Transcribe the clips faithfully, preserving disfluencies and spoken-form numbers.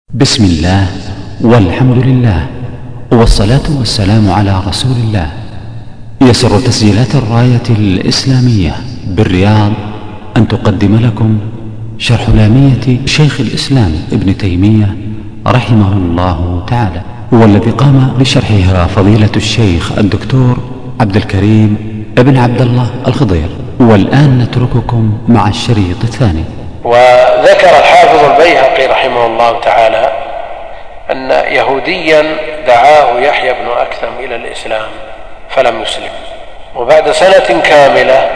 بسم الله والحمد لله والصلاة والسلام على رسول الله. يسر تسجيلات الراية الإسلامية بالرياض أن تقدم لكم شرح لامية شيخ الإسلام ابن تيمية رحمه الله تعالى، والذي قام بشرحها فضيلة الشيخ الدكتور عبد الكريم ابن عبد الله الخضير. والآن نترككم مع الشريط الثاني. وذكر الحافظ البيهقي رحمه الله تعالى أن يهوديا دعاه يحيى بن أكثم إلى الإسلام فلم يسلم، وبعد سنة كاملة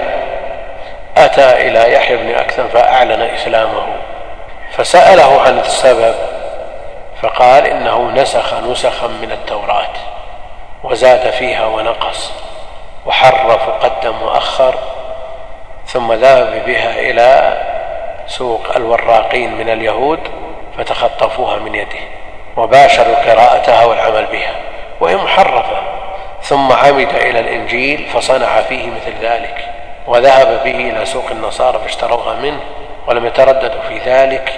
أتى إلى يحيى بن أكثم فأعلن إسلامه، فسأله عن السبب فقال إنه نسخ نسخا من التوراة وزاد فيها ونقص وحرف وقدم وأخر، ثم ذهب بها إلى سوق الوراقين من اليهود فتخطفوها من يده وباشروا قراءتها والعمل بها وهي محرفة، ثم عمد إلى الإنجيل فصنع فيه مثل ذلك، وذهب به إلى سوق النصارى فاشتروها منه ولم يترددوا في ذلك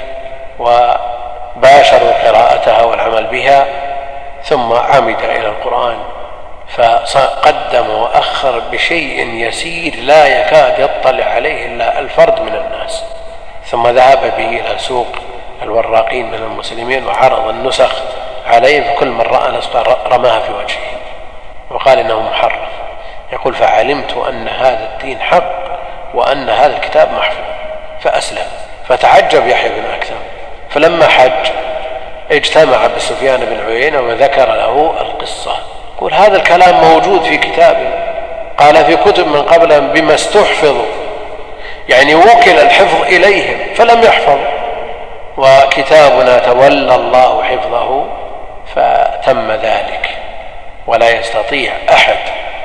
وباشروا قراءتها والعمل بها، ثم عمد إلى القرآن فقدم وأخر بشيء يسير لا يكاد يطلع عليه إلا الفرد من الناس، ثم ذهب به إلى سوق الوراقين من المسلمين وعرض النسخ عليهم، فكل من رأى نسخة رماها في وجهه وقال إنه محرف. يقول فعلمت أن هذا الدين حق وأن هذا الكتاب محفوظ فأسلم. فتعجب يحيى بن أكثم، فلما حج اجتمع بسفيان بن عيينة وذكر له القصة. يقول هذا الكلام موجود في كتابه، قال في كتب من قبلهم بما استحفظوا، يعني وكل الحفظ إليهم فلم يحفظ، وكتابنا تولى الله حفظه فتم ذلك، ولا يستطيع أحد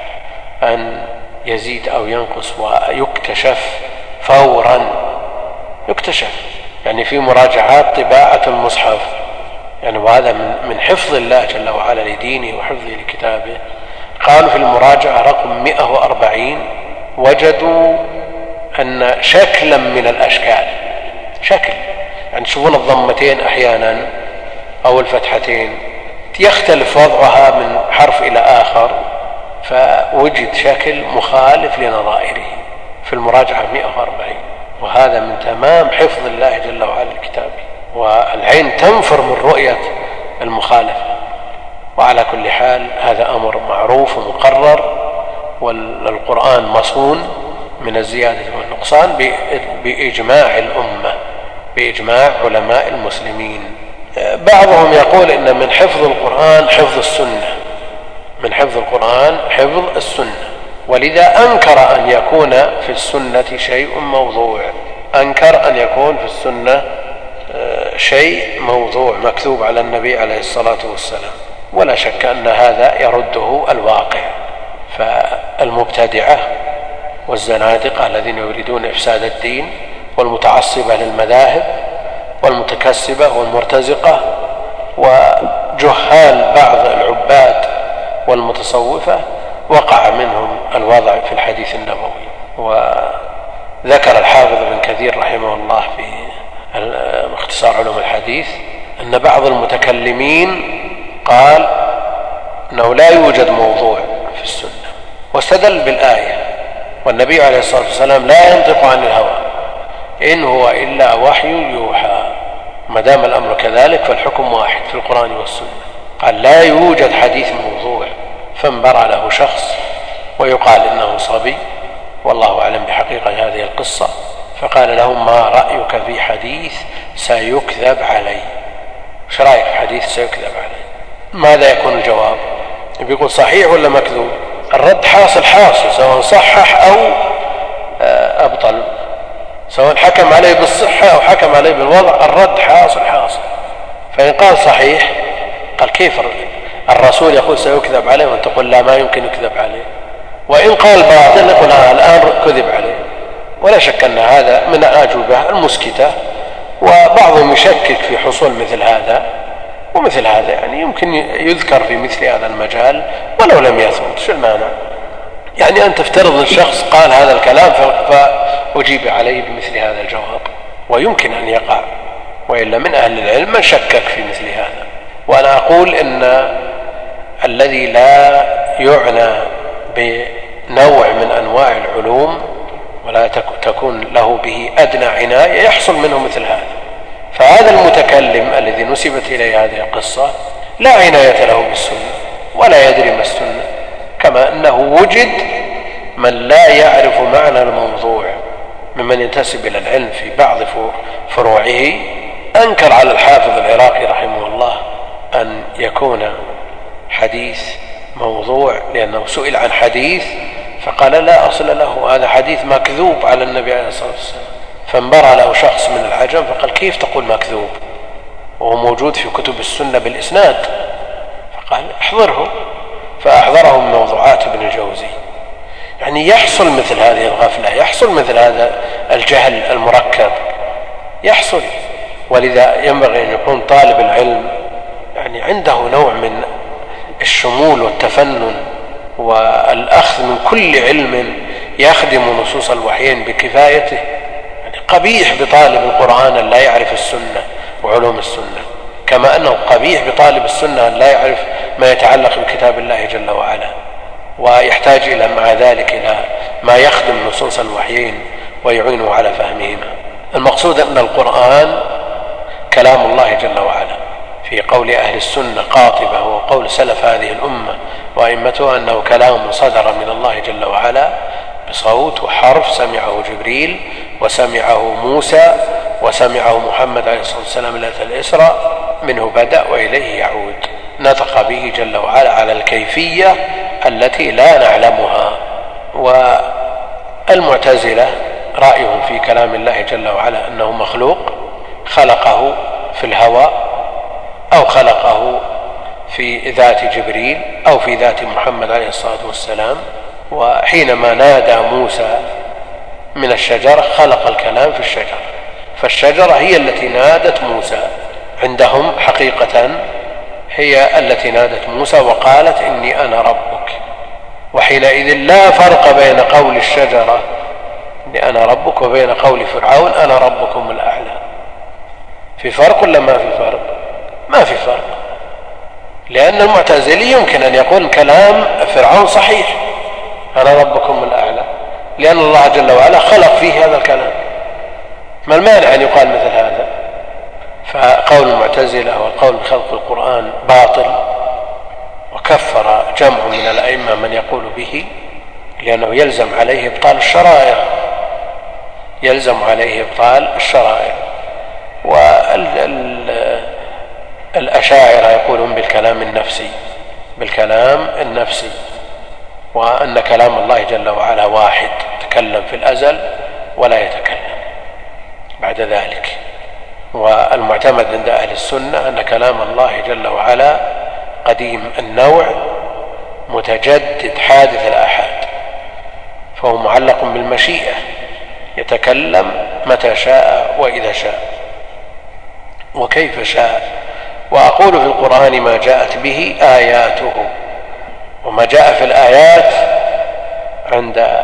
أن يزيد أو ينقص ويكتشف فورا، يكتشف يعني في مراجعات طباعة المصحف، يعني وهذا من حفظ الله جل وعلا لدينه وحفظه لكتابه. قالوا في المراجعة رقم مئة وأربعين وجدوا أن شكلا من الأشكال، شكل يعني تشوفون الضمتين أحيانا أو الفتحتين يختلف وضعها من حرف إلى آخر، فوجد شكل مخالف لنظائره في المراجعة مئة وأربعين، وهذا من تمام حفظ الله جل وعلا لكتابه، والعين تنفر من رؤية المخالفة. وعلى كل حال هذا أمر معروف ومقرر، والقرآن مصون من الزيادة والنقصان بإجماع الأمة، بإجماع علماء المسلمين. بعضهم يقول إن من حفظ القرآن حفظ السنة، من حفظ القرآن حفظ السنة، ولذا أنكر أن يكون في السنة شيء موضوع، أنكر أن يكون في السنة شيء موضوع مكتوب على النبي عليه الصلاة والسلام، ولا شك أن هذا يرده الواقع. فالمبتدعة والزنادقة الذين يريدون إفساد الدين، والمتعصبة للمذاهب، والمتكسبة والمرتزقة، وجهال بعض العباد والمتصوفة، وقع منهم الوضع في الحديث النبوي. وذكر الحافظ ابن كثير رحمه الله في اختصار علوم الحديث أن بعض المتكلمين قال أنه لا يوجد موضوع في السنة، واستدل بالآية والنبي عليه الصلاة والسلام لا ينطق عن الهوى إن هو إلا وحي يوحى. ما دام الأمر كذلك فالحكم واحد في القرآن والسنة. قال لا يوجد حديث موضوع، فانبرى له شخص ويقال إنه صبي والله أعلم بحقيقة هذه القصة، فقال لهم ما رأيك في حديث سيكذب علي؟ ايش رأيك في حديث سيكذب علي؟ ماذا يكون الجواب؟ بيقول صحيح ولا مكذوب؟ الرد حاصل حاصل، سواء صحح أو أبطل، سواء حكم عليه بالصحة أو حكم عليه بالوضع، الرد حاصل حاصل. فإن قال صحيح قال كيف الرسول يقول سيكذب عليه وأنت تقول لا ما يمكن يكذب عليه؟ وإن قال باطل نقول الآن كذب عليه. ولا شك أن هذا من الأجوبة المسكتة، وبعضهم يشكك في حصول مثل هذا، ومثل هذا يعني يمكن يذكر في مثل هذا المجال ولو لم يثبت. شو المانع؟ يعني أن تفترض الشخص قال هذا الكلام فأجيب عليه بمثل هذا الجواب، ويمكن أن يقع وإلا من أهل العلم من شكك في مثل هذا. وأنا أقول إن الذي لا يعنى بنوع من أنواع العلوم ولا تكون له به أدنى عناية يحصل منه مثل هذا. فهذا المتكلم الذي نسبت إليه هذه القصة لا عناية له بالسنة ولا يدري ما السنة، كما أنه وجد من لا يعرف معنى الموضوع ممن ينتسب إلى العلم في بعض فروعه. أنكر على الحافظ العراقي رحمه الله أن يكون حديث موضوع، لأنه سئل عن حديث فقال لا أصل له، هذا حديث مكذوب على النبي عليه الصلاة والسلام. فانبرى له شخص من العجم فقال كيف تقول مكذوب وهو موجود في كتب السنة بالإسناد؟ فقال احضره، فأحضره من موضوعات ابن الجوزي. يعني يحصل مثل هذه الغفلة، يحصل مثل هذا الجهل المركب، يحصل. ولذا ينبغي أن يكون طالب العلم يعني عنده نوع من الشمول والتفنن والأخذ من كل علم يخدم نصوص الوحيين بكفايته. يعني قبيح بطالب القرآن أن لا يعرف السنة وعلوم السنة، كما أنه قبيح بطالب السنة أن لا يعرف ما يتعلق بكتاب الله جل وعلا، ويحتاج إلى مع ذلك إلى ما يخدم نصوص الوحيين ويعينه على فهمهما. المقصود أن القرآن كلام الله جل وعلا، في قول أهل السنة قاطبة وقول سلف هذه الأمة وأئمتها أنه كلام صدر من الله جل وعلا بصوت وحرف سمعه جبريل وسمعه موسى وسمعه محمد عليه الصلاة والسلام ليلة الإسراء، منه بدأ وإليه يعود، نطق به جل وعلا على الكيفية التي لا نعلمها. والمعتزلة رأيهم في كلام الله جل وعلا أنه مخلوق، خلقه في الهواء أو خلقه في ذات جبريل أو في ذات محمد عليه الصلاة والسلام. وحينما نادى موسى من الشجرة خلق الكلام في الشجرة، فالشجرة هي التي نادت موسى، عندهم حقيقة هي التي نادت موسى وقالت إني أنا ربك. وحينئذ لا فرق بين قول الشجرة إني أنا ربك وبين قول فرعون أنا ربكم الأعلى. في فرق ولا ما في فرق؟ ما في فرق، لأن المعتزلي يمكن أن يقول كلام فرعون صحيح أنا ربكم الأعلى، لأن الله جل وعلا خلق فيه هذا الكلام، ما المانع أن يقال مثل هذا؟ فقول المعتزلة والقول بخلق القرآن باطل، وكفر جمع من الأئمة من يقول به، لأنه يلزم عليه إبطال الشرائع، يلزم عليه إبطال الشرائع. والأشاعرة يقولون بالكلام النفسي، بالكلام النفسي، وأن كلام الله جل وعلا واحد، تكلم في الأزل ولا يتكلم بعد ذلك. والمعتمد عند أهل السنة أن كلام الله جل وعلا قديم النوع متجدد حادث الآحاد، فهو معلق بالمشيئة، يتكلم متى شاء وإذا شاء وكيف شاء. وأقول في القرآن ما جاءت به آياته، وما جاء في الآيات عند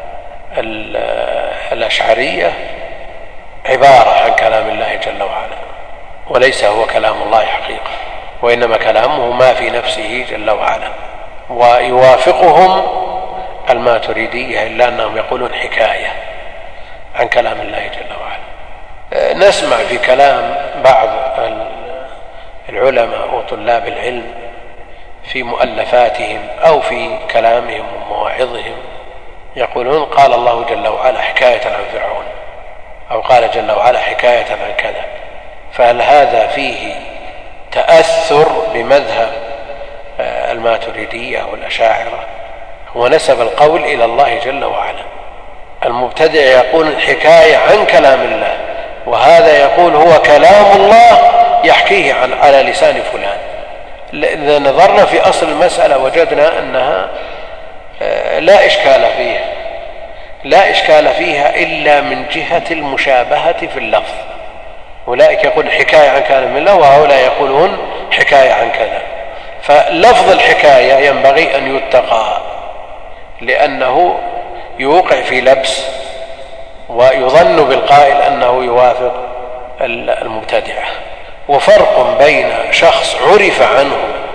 الأشعرية عبارة عن كلام الله جل وعلا، وليس هو كلام الله حقيقة، وإنما كلامه ما في نفسه جل وعلا. ويوافقهم الماتريدية إلا أنهم يقولون حكاية عن كلام الله جل وعلا. نسمع في كلام بعض العلماء وطلاب العلم في مؤلفاتهم أو في كلامهم ومواعظهم يقولون قال الله جل وعلا حكاية عن فرعون، أو قال جل وعلا حكاية عن كذا. فهل هذا فيه تأثر بمذهب الماتريدية والأشاعرة؟ هو نسب القول إلى الله جل وعلا. المبتدع يقول الحكاية عن كلام الله، وهذا يقول هو كلام الله يحكيه عن على لسان فلان. إذا نظرنا في أصل المسألة وجدنا أنها لا إشكال فيها، لا إشكال فيها إلا من جهة المشابهة في اللفظ. أولئك يقول حكاية عن كلام الله، وهؤلاء يقولون حكاية عن كذا. فلفظ الحكاية ينبغي أن يتقى، لأنه يوقع في لبس، ويظن بالقائل أنه يوافق المبتدعة. وفرق بين شخص عرف عنه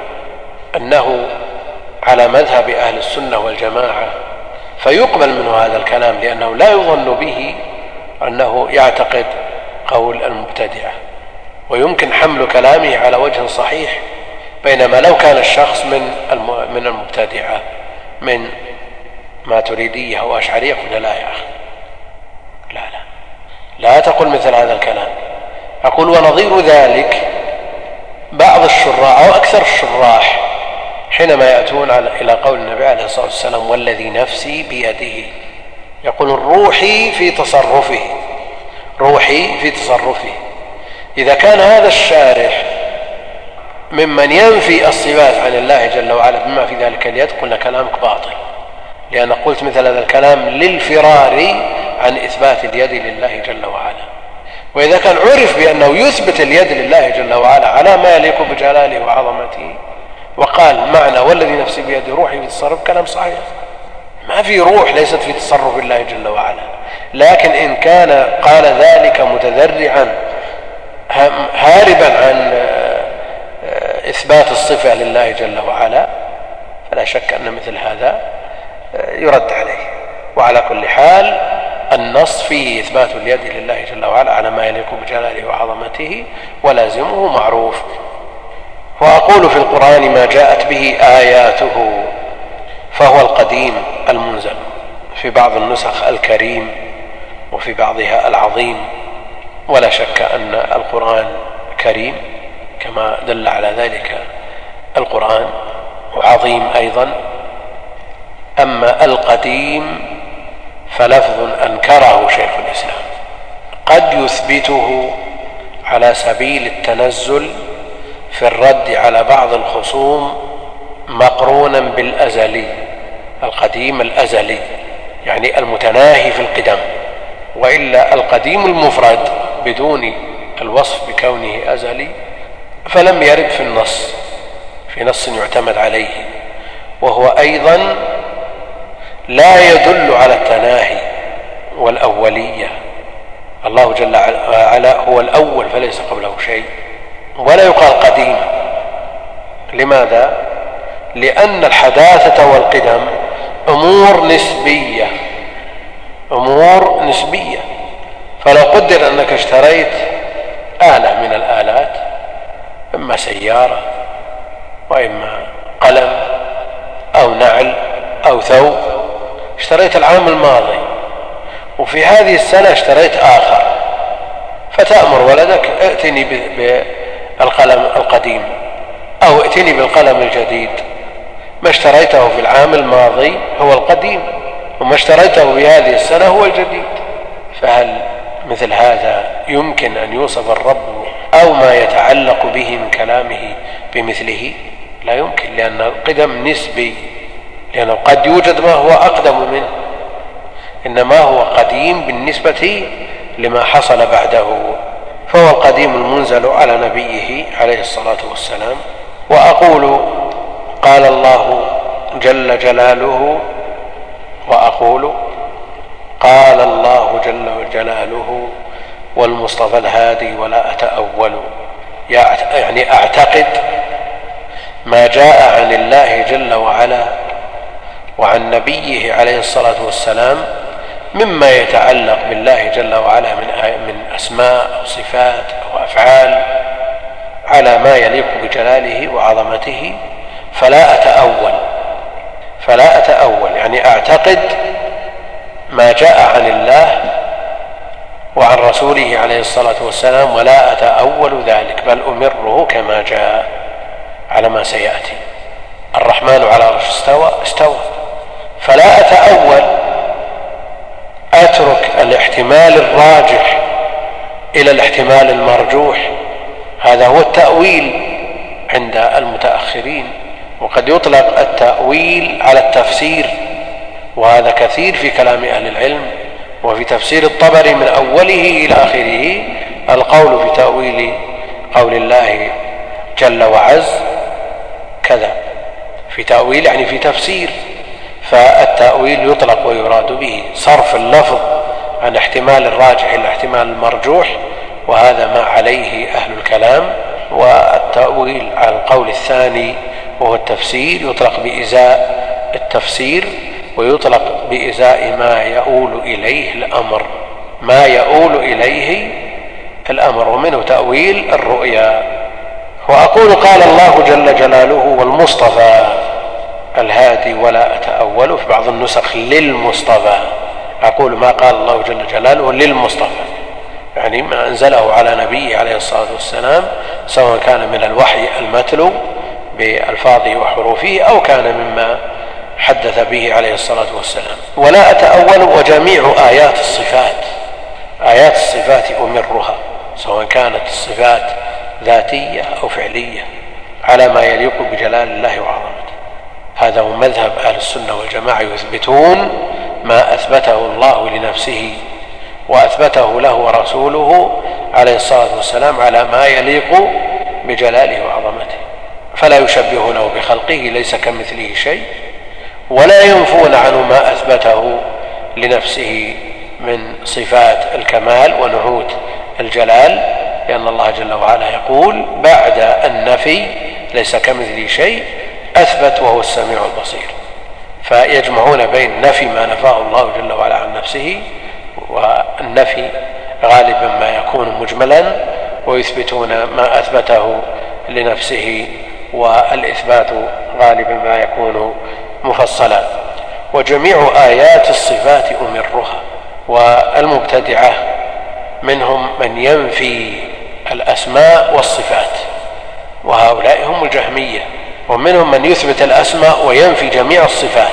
أنه على مذهب أهل السنة والجماعة فيقبل منه هذا الكلام لأنه لا يظن به أنه يعتقد قول المبتدعة، ويمكن حمل كلامه على وجه صحيح، بينما لو كان الشخص من من المبتدعة من ماتريدية أو أشعرية قلنا لا يا أخي، لا لا لا تقل مثل هذا الكلام. أقول ونظير ذلك بعض الشراح أو أكثر الشراح حينما يأتون إلى قول النبي عليه الصلاة والسلام والذي نفسي بيده، يقول روحي في تصرفه، روحي في تصرفه. إذا كان هذا الشارح ممن ينفي الصفات عن الله جل وعلا بما في ذلك اليد قلنا كلامك باطل، لأن قلت مثل هذا الكلام للفرار عن إثبات اليد لله جل وعلا. وإذا كان عرف بأنه يثبت اليد لله جل وعلا على ما يليق بجلاله وعظمته وقال معنى والذي نفسي بيده روحي في تصرف، كلام صحيح، ما في روح ليست في تصرف الله جل وعلا. لكن إن كان قال ذلك متذرعا هاربا عن إثبات الصفة لله جل وعلا فلا شك أن مثل هذا يرد عليه. وعلى كل حال النص فيه إثبات اليد لله جل وعلا على ما يليق بجلاله وعظمته ولازمه معروف. وأقول في القرآن ما جاءت به آياته فهو القديم المنزل، في بعض النسخ الكريم وفي بعضها العظيم، ولا شك أن القرآن كريم كما دل على ذلك القرآن، وعظيم أيضا. أما القديم فلفظ أنكره شيخ الإسلام، قد يثبته على سبيل التنزل في الرد على بعض الخصوم مقرونا بالأزلي، القديم الأزلي يعني المتناهي في القدم، وإلا القديم المفرد بدون الوصف بكونه أزلي فلم يرد في النص في نص يعتمد عليه، وهو أيضا لا يدل على التناهي والأولية. الله جل وعلا هو الأول فليس قبله شيء، ولا يقال قديم. لماذا؟ لأن الحداثة والقدم أمور نسبية، أمور نسبية. فلو قدر أنك اشتريت آلة من الآلات، إما سيارة وإما قلم أو نعل أو ثوب، اشتريت العام الماضي وفي هذه السنة اشتريت آخر، فتأمر ولدك ائتني بالقلم القديم أو ائتني بالقلم الجديد. ما اشتريته في العام الماضي هو القديم، وما اشتريته في هذه السنة هو الجديد. فهل مثل هذا يمكن أن يوصف الرب أو ما يتعلق به من كلامه بمثله؟ لا يمكن، لأن القدم نسبي، لأنه قد يوجد ما هو أقدم منه، إنما هو قديم بالنسبة لما حصل بعده. فهو القديم المنزل على نبيه عليه الصلاة والسلام. وأقول قال الله جل جلاله، وأقول قال الله جل جلاله والمصطفى الهادي ولا أتأول، يعني أعتقد ما جاء عن الله جل وعلا وعن نبيه عليه الصلاة والسلام مما يتعلق بالله جل وعلا من أسماء أو صفات أو أفعال على ما يليق بجلاله وعظمته، فلا أتأول فلا أتأول يعني أعتقد ما جاء عن الله وعن رسوله عليه الصلاة والسلام، ولا أتأول ذلك، بل أمره كما جاء على ما سيأتي. الرحمن على العرش استوى استوى فلا أتأول، أترك الاحتمال الراجح إلى الاحتمال المرجوح. هذا هو التأويل عند المتأخرين، وقد يطلق التأويل على التفسير، وهذا كثير في كلام أهل العلم. وفي تفسير الطبري من أوله إلى آخره القول في تأويل قول الله جل وعز كذا، في تأويل يعني في تفسير. فالتأويل يطلق ويراد به صرف اللفظ عن احتمال الراجح إلى احتمال المرجوح وهذا ما عليه أهل الكلام. والتأويل على القول الثاني وهو التفسير يطلق بإزاء التفسير ويطلق بإزاء ما يؤول إليه الأمر ما يؤول إليه الأمر ومنه تأويل الرؤيا. وأقول قال الله جل جلاله والمصطفى الهادي ولا أتأول في بعض النسخ للمصطفى. أقول ما قال الله جل جلاله للمصطفى يعني ما أنزله على نبيه عليه الصلاة والسلام سواء كان من الوحي المتلو بألفاظه وحروفه أو كان مما حدث به عليه الصلاة والسلام. ولا أتأول وجميع آيات الصفات آيات الصفات أمرها سواء كانت الصفات ذاتية أو فعلية على ما يليق بجلال الله وعظمته. هذا هو مذهب أهل السنة والجماعة يثبتون ما أثبته الله لنفسه وأثبته له ورسوله عليه الصلاة والسلام على ما يليق بجلاله وعظمته فلا يشبهونه بخلقه ليس كمثله شيء ولا ينفون عنه ما أثبته لنفسه من صفات الكمال ونعوت الجلال لأن الله جل وعلا يقول بعد النفي ليس كمثله شيء أثبت وهو السميع البصير. فيجمعون بين نفي ما نفاه الله جل وعلا عن نفسه والنفي غالبا ما يكون مجملا ويثبتون ما أثبته لنفسه والإثبات غالبا ما يكون مفصلا. وجميع آيات الصفات أمرها. والمبتدعة منهم من ينفي الأسماء والصفات وهؤلاء هم الجهمية ومنهم من يثبت الأسماء وينفي جميع الصفات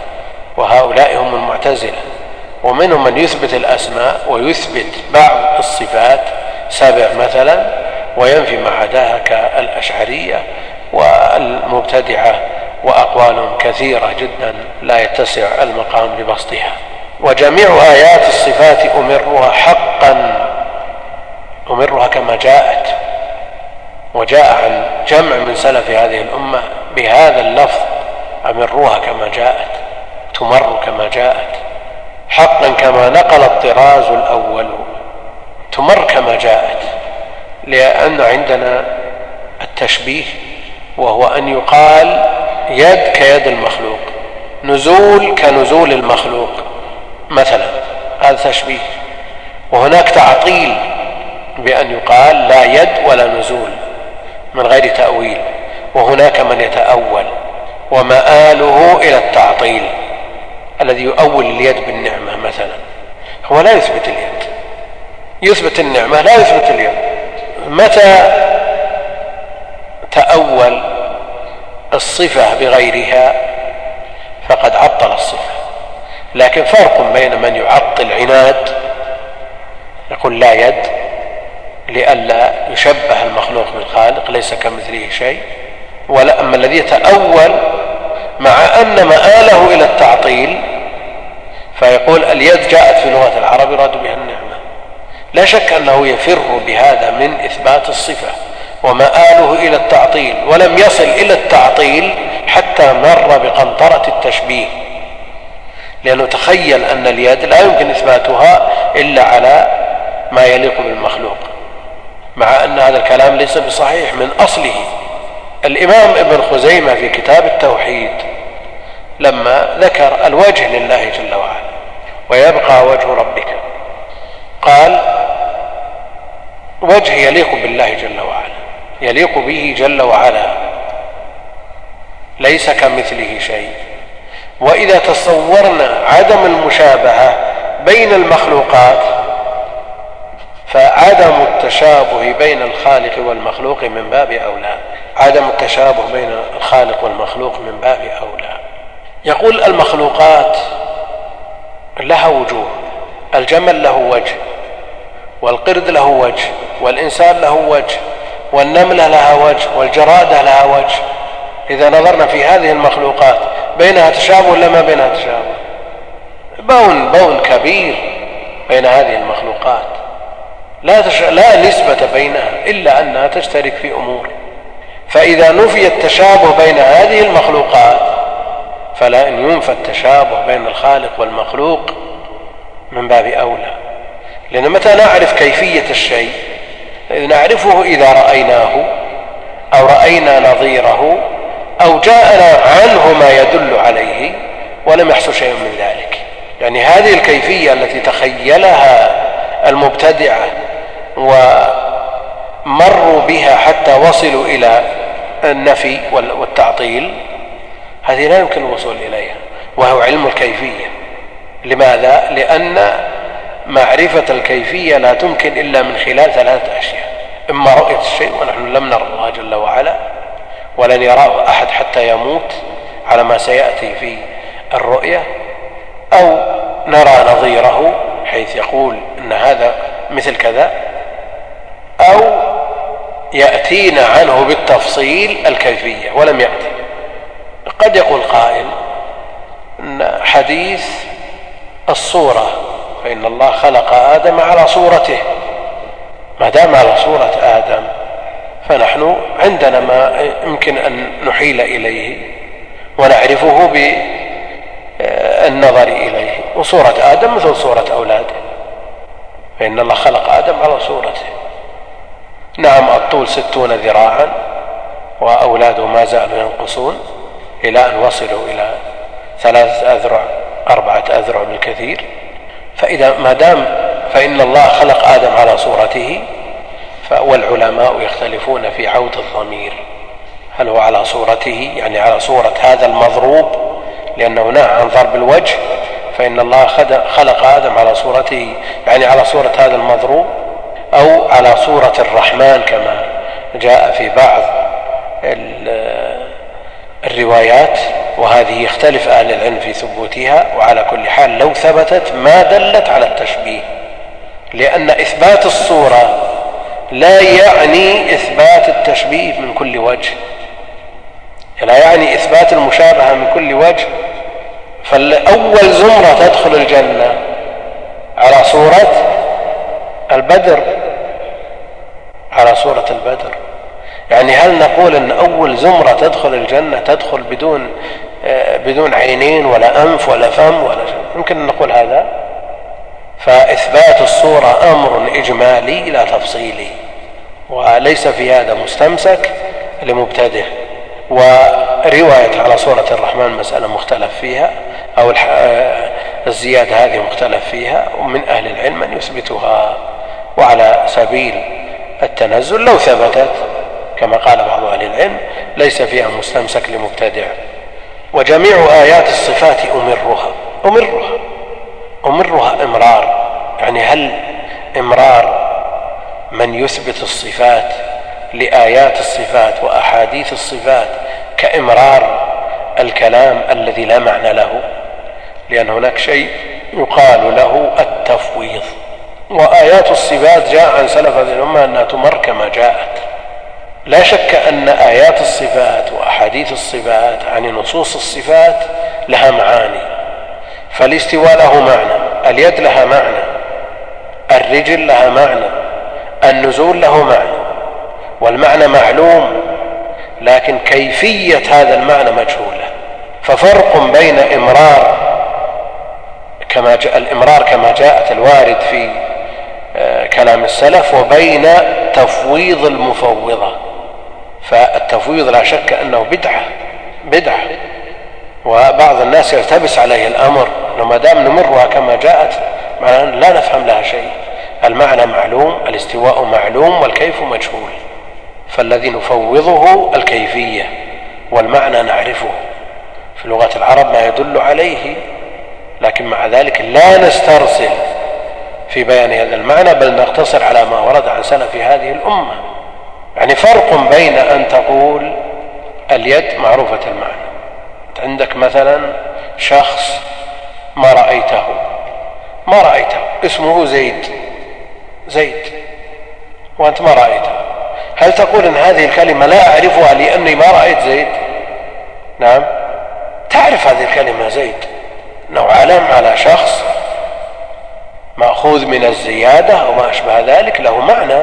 وهؤلاء هم المعتزلة ومنهم من يثبت الأسماء ويثبت بعض الصفات سبع مثلا وينفي ما عداها كالأشعرية والمبتدعة وأقوال كثيرة جدا لا يتسع المقام لبسطها. وجميع آيات الصفات أمرها حقا أمرها كما جاءت وجاء عن جمع من سلف هذه الأمة بهذا اللفظ أمرها كما جاءت تمر كما جاءت حقا كما نقل الطراز الأول تمر كما جاءت. لأن عندنا التشبيه وهو أن يقال يد كيد المخلوق نزول كنزول المخلوق مثلا هذا تشبيه. وهناك تعطيل بأن يقال لا يد ولا نزول من غير تأويل. وهناك من يتأول ومآله إلى التعطيل الذي يؤول اليد بالنعمة مثلا هو لا يثبت اليد يثبت النعمة لا يثبت اليد. متى تأول الصفة بغيرها فقد عطل الصفة. لكن فرق بين من يعطل عناد يقول لا يد لئلا يشبه المخلوق بالخالق ليس كمثله شيء ولا أما الذي يتأول مع أن مآله إلى التعطيل فيقول اليد جاءت في لغة العرب يراد بها النعمة. لا شك أنه يفر بهذا من إثبات الصفة ومآله إلى التعطيل ولم يصل إلى التعطيل حتى مر بقنطرة التشبيه لأنه تخيل أن اليد لا يمكن إثباتها إلا على ما يليق بالمخلوق مع أن هذا الكلام ليس بصحيح من أصله. الإمام ابن خزيمة في كتاب التوحيد لما ذكر الوجه لله جل وعلا ويبقى وجه ربك قال وجه يليق بالله جل وعلا يليق به جل وعلا ليس كمثله شيء. وإذا تصورنا عدم المشابهة بين المخلوقات فعدم التشابه بين الخالق والمخلوق من باب أولى عدم التشابه بين الخالق والمخلوق من باب أولى. يقول المخلوقات لها وجوه الجمل له وجه والقرد له وجه والإنسان له وجه والنملة لها وجه والجرادة لها وجه. إذا نظرنا في هذه المخلوقات بينها تشابه ولا ما بينها تشابه؟ بون بون كبير بين هذه المخلوقات لا, تش... لا نسبة بينها إلا أنها تشترك في أمور. فإذا نفي التشابه بين هذه المخلوقات فلا أن ينفى التشابه بين الخالق والمخلوق من باب أولى. لأن متى نعرف كيفية الشيء نعرفه إذا رأيناه أو رأينا نظيره أو جاءنا عنه ما يدل عليه ولم يحصل شيء من ذلك. يعني هذه الكيفية التي تخيلها المبتدعة ومروا بها حتى وصلوا إلى النفي والتعطيل، هذه لا يمكن الوصول إليها، وهو علم الكيفية. لماذا؟ لأن معرفة الكيفية لا تمكن إلا من خلال ثلاثة أشياء: إما رؤية الشيء ونحن لم نرى الله جل وعلا ولن يراه أحد حتى يموت على ما سيأتي في الرؤية، أو نرى نظيره حيث يقول إن هذا مثل كذا، أو يأتينا عنه بالتفصيل الكيفية ولم يأتي. قد يقول قائل إن حديث الصورة فإن الله خلق آدم على صورته، ما دام على صورة آدم فنحن عندنا ما يمكن أن نحيل إليه ونعرفه بالنظر إليه، وصورة آدم مثل صورة أولاده، فإن الله خلق آدم على صورته. نعم الطول ستون ذراعا وأولاده ما زالوا ينقصون إلى أن وصلوا إلى ثلاثة أذرع أربعة أذرع بالكثير. فإذا ما دام فإن الله خلق آدم على صورته، والعلماء يختلفون في عود الضمير، هل هو على صورته يعني على صورة هذا المضروب، لأنه نهى عن ضرب الوجه، فإن الله خلق آدم على صورته يعني على صورة هذا المضروب، أو على صورة الرحمن كما جاء في بعض الروايات، وهذه يختلف أهل العلم في ثبوتها. وعلى كل حال لو ثبتت ما دلت على التشبيه، لأن إثبات الصورة لا يعني إثبات التشبيه من كل وجه، لا يعني إثبات المشابهة من كل وجه. فالأول زمرة تدخل الجنة على صورة البدر، على صورة البدر، يعني هل نقول أن أول زمرة تدخل الجنة تدخل بدون بدون عينين ولا أنف ولا فم ولا شيء؟ يمكن أن نقول هذا. فإثبات الصورة أمر إجمالي لا تفصيلي، وليس في هذا مستمسك لمبتدع. ورواية على صورة الرحمن مسألة مختلف فيها، أو الزيادة هذه مختلف فيها، ومن أهل العلم من يثبتها. وعلى سبيل التنزل لو ثبتت كما قال بعض أهل العلم ليس فيها مستمسك لمبتدع. وجميع آيات الصفات أمرها أمرها أمرها إمرار، يعني هل إمرار من يثبت الصفات لآيات الصفات وأحاديث الصفات كإمرار الكلام الذي لا معنى له؟ لأن هناك شيء يقال له التفويض، وآيات الصفات جاء عن سلف هذه الأمة أنها تمر كما جاءت. لا شك أن آيات الصفات وأحاديث الصفات عن نصوص الصفات لها معاني، فالاستواء له معنى، اليد لها معنى، الرجل لها معنى، النزول له معنى، والمعنى معلوم، لكن كيفية هذا المعنى مجهولة. ففرق بين إمرار كما جاء الإمرار كما جاءت الوارد في كلام السلف وبين تفويض المفوضة. فالتفويض لا شك أنه بدعة بدعة وبعض الناس يلتبس عليه الأمر أنه ما دام نمرها كما جاءت معناه لا نفهم لها شيء. المعنى معلوم، الاستواء معلوم، والكيف مجهول. فالذي نفوضه الكيفية، والمعنى نعرفه في لغة العرب ما يدل عليه، لكن مع ذلك لا نسترسل في بيان هذا المعنى، بل نقتصر على ما ورد عن سلف هذه الأمة. يعني فرق بين أن تقول اليد معروفة المعنى، عندك مثلا شخص ما رأيته ما رأيته اسمه زيد زيد وأنت ما رأيته، هل تقول أن هذه الكلمة لا أعرفها لأني ما رأيت زيد؟ نعم، تعرف هذه الكلمة زيد أنه علم على شخص مأخوذ من الزيادة أو ما أشبه ذلك، له معنى.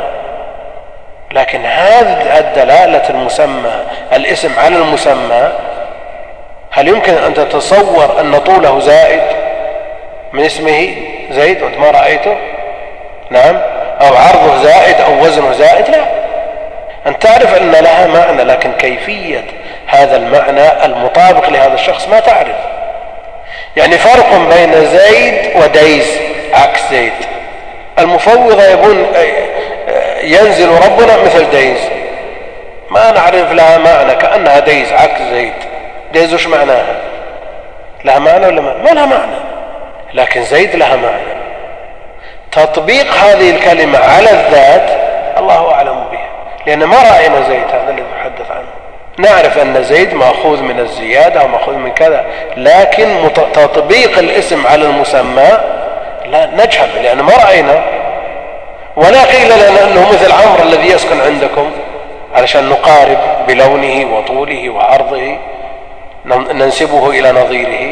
لكن هذه الدلالة المسمى، الاسم على المسمى، هل يمكن أن تتصور أن طوله زائد من اسمه زيد وأنت ما رأيته؟ نعم، أو عرضه زائد أو وزنه زائد، لا، أن تعرف أن لها معنى، لكن كيفية هذا المعنى المطابق لهذا الشخص ما تعرف. يعني فرق بين زيد وديز عكس زيد. المفوضة يقول ينزل ربنا مثل ديز، ما نعرف لها معنى، كأنها ديز عكس زيد. ديز وش معناها؟ لها معنى ولا ما؟ ما لها معنى، لكن زيد لها معنى. تطبيق هذه الكلمة على الذات الله أعلم بها، لأن ما رأينا زيد هذا الذي نتحدث عنه. نعرف أن زيد مأخوذ من الزيادة أو مأخوذ من كذا، لكن تطبيق الاسم على المسمى لا نجهل، لأن ما رأينا، ولا قيل لنا أنه مثل عمرو الذي يسكن عندكم علشان نقارب بلونه وطوله وعرضه ننسبه إلى نظيره.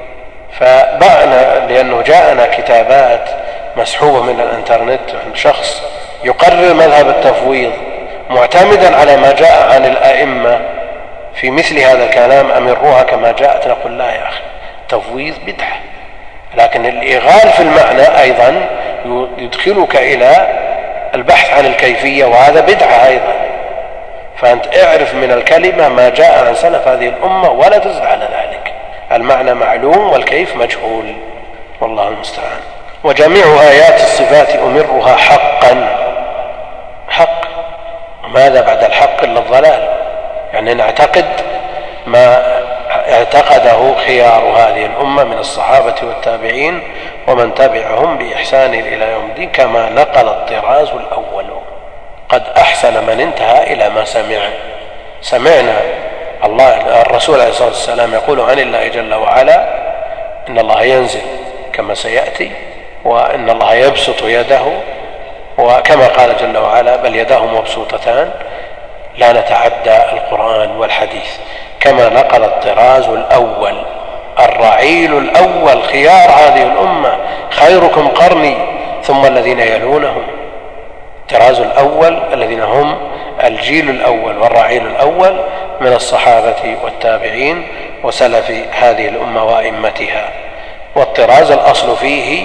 فبعنا لأنه جاءنا كتابات مسحوبة من الانترنت عن شخص يقرر مذهب التفويض معتمدا على ما جاء عن الأئمة في مثل هذا الكلام، أمروها كما جاءت. نقول لا يا أخي، تفويض بدعة، لكن الإغال في المعنى أيضا يدخلك إلى البحث عن الكيفية، وهذا بدعة أيضا. فأنت اعرف من الكلمة ما جاء عن سلف هذه الأمة ولا تزد على ذلك. المعنى معلوم والكيف مجهول، والله المستعان. وجميع آيات الصفات أمرها حقا. حق، ماذا بعد الحق إلا الضلال؟ يعني نعتقد ما اعتقده خيار هذه الأمة من الصحابة والتابعين ومن تبعهم بإحسان إلى يوم الدين، كما نقل الطراز الأول. قد أحسن من انتهى إلى ما سمع. سمعنا الله الرسول عليه الصلاة والسلام يقول عن الله جل وعلا إن الله ينزل كما سيأتي، وإن الله يبسط يده، وكما قال جل وعلا بل يداه مبسوطتان. لا نتعدى القرآن والحديث، كما نقل الطراز الأول الرعيل الأول خيار هذه الأمة، خيركم قرني ثم الذين يلونهم. الطراز الأول الذين هم الجيل الأول والرعيل الأول من الصحابة والتابعين وسلف هذه الأمة وأئمتها. والطراز الأصل فيه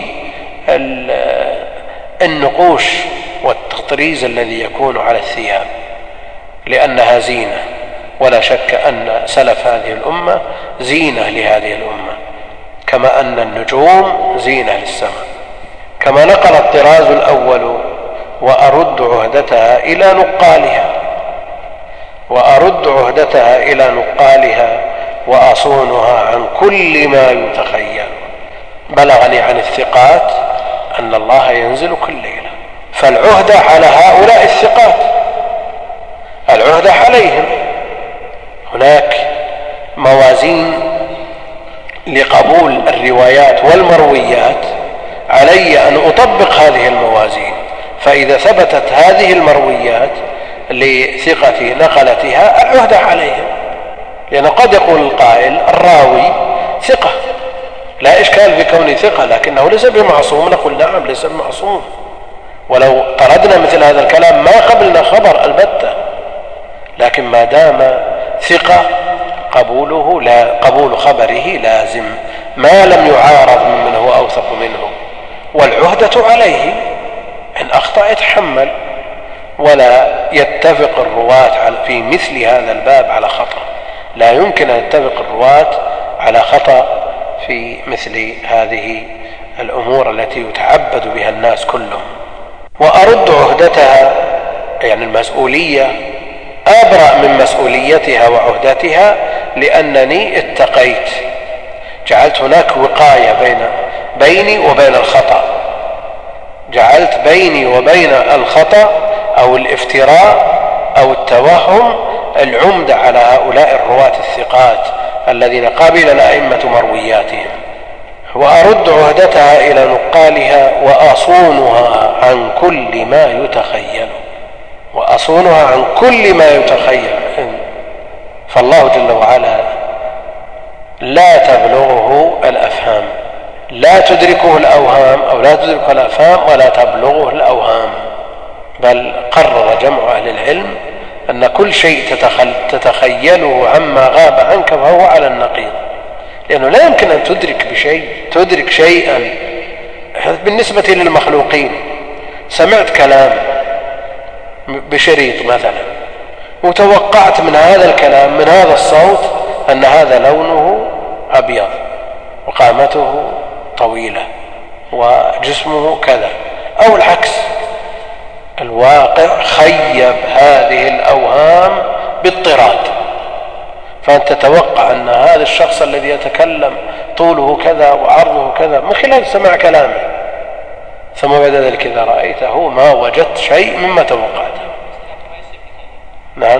النقوش والتطريز الذي يكون على الثياب، لأنها زينة، ولا شك أن سلف هذه الأمة زينة لهذه الأمة، كما أن النجوم زينة للسماء. كما نقل الطراز الأول وأرد عهدتها إلى نقالها وأرد عهدتها إلى نقالها وأصونها عن كل ما يتخيل. بلغني عن الثقات أن الله ينزل كل ليلة، فالعهدة على هؤلاء الثقات، العهدة عليهم. هناك موازين لقبول الروايات والمرويات، علي أن أطبق هذه الموازين، فإذا ثبتت هذه المرويات لثقة نقلتها العهدة عليهم. لأن قد يقول القائل الراوي ثقة، لا إشكال في كونه ثقة، لكنه ليس بمعصوم. نقول نعم ليس بمعصوم، ولو طردنا مثل هذا الكلام ما قبلنا خبر البتة، لكن ما دام ثقة قبوله لا قبول خبره لازم، ما لم يعارض ممن هو أوثق منه. والعهدة عليه، إن أخطأ يتحمل، ولا يتفق الرواة في مثل هذا الباب على خطأ. لا يمكن أن يتفق الرواة على خطأ في مثل هذه الأمور التي يتعبد بها الناس كلهم. وأرد عهدتها يعني المسؤولية، أبرأ من مسؤوليتها وعهدتها، لأنني اتقيت، جعلت هناك وقاية بين بيني وبين الخطأ، جعلت بيني وبين الخطأ أو الافتراء أو التوهم العمدة على هؤلاء الرواة الثقات الذين قبل الأئمة مروياتهم. وأرد عهدتها إلى نقالها وأصونها عن كل ما يتخيل، وأصونها عن كل ما يتخيل. فالله جل وعلا لا تبلغه الأفهام، لا تدركه الأوهام أو لا تدركه الأفهام ولا تبلغه الأوهام، بل قرر جمع أهل العلم أن كل شيء تتخيله عما غاب عنك فهو على النقيض، لأنه لا يمكن أن تدرك بشيء تدرك شيئا بالنسبة للمخلوقين، سمعت كلام بشريط مثلا وتوقعت من هذا الكلام من هذا الصوت أن هذا لونه أبيض وقامته طويلة وجسمه كذا، أو العكس، الواقع خيب هذه الأوهام باضطراد، فأنت تتوقع أن هذا الشخص الذي يتكلم طوله كذا وعرضه كذا من خلال سماع كلامه، ثم بعد ذلك إذا رأيته ما وجدت شيء مما توقعته. نعم،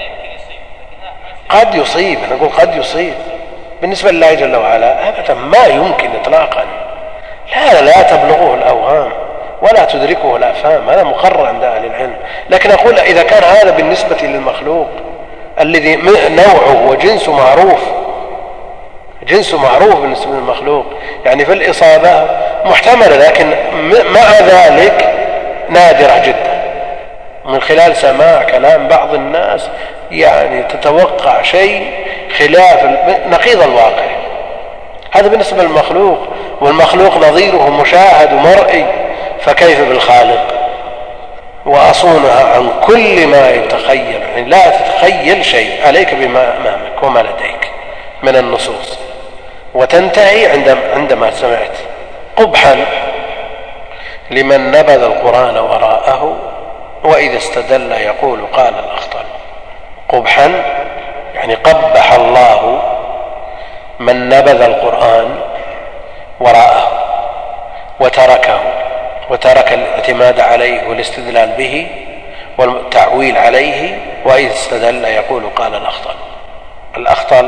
قد يصيب، نقول قد يصيب. بالنسبة لله جل وعلا أبدا ما يمكن إطلاقا، لا لا تبلغه الأوهام ولا تدركه الأفهام، هذا مقرر عند أهل العلم. لكن أقول إذا كان هذا بالنسبة للمخلوق الذي نوعه وجنسه معروف، جنسه معروف بالنسبة للمخلوق، يعني في الإصابة محتملة، لكن مع ذلك نادرة جدا. من خلال سماع كلام بعض الناس يعني تتوقع شيء خلاف نقيض الواقع، هذا بالنسبة للمخلوق، والمخلوق نظيره مشاهد ومرئي، فكيف بالخالق؟ وأصونها عن كل ما يتخيل، يعني لا تتخيل شيء، عليك بما أمامك وما لديك من النصوص، وتنتهي عندما سمعت. قبحا لمن نبذ القرآن وراءه وإذا استدل يقول قال الأخطل. قبحا يعني قبح الله من نبذ القرآن وراءه وتركه، وترك الاعتماد عليه والاستدلال به والتعويل عليه، وإذا استدل يقول قال الأخطل. الأخطل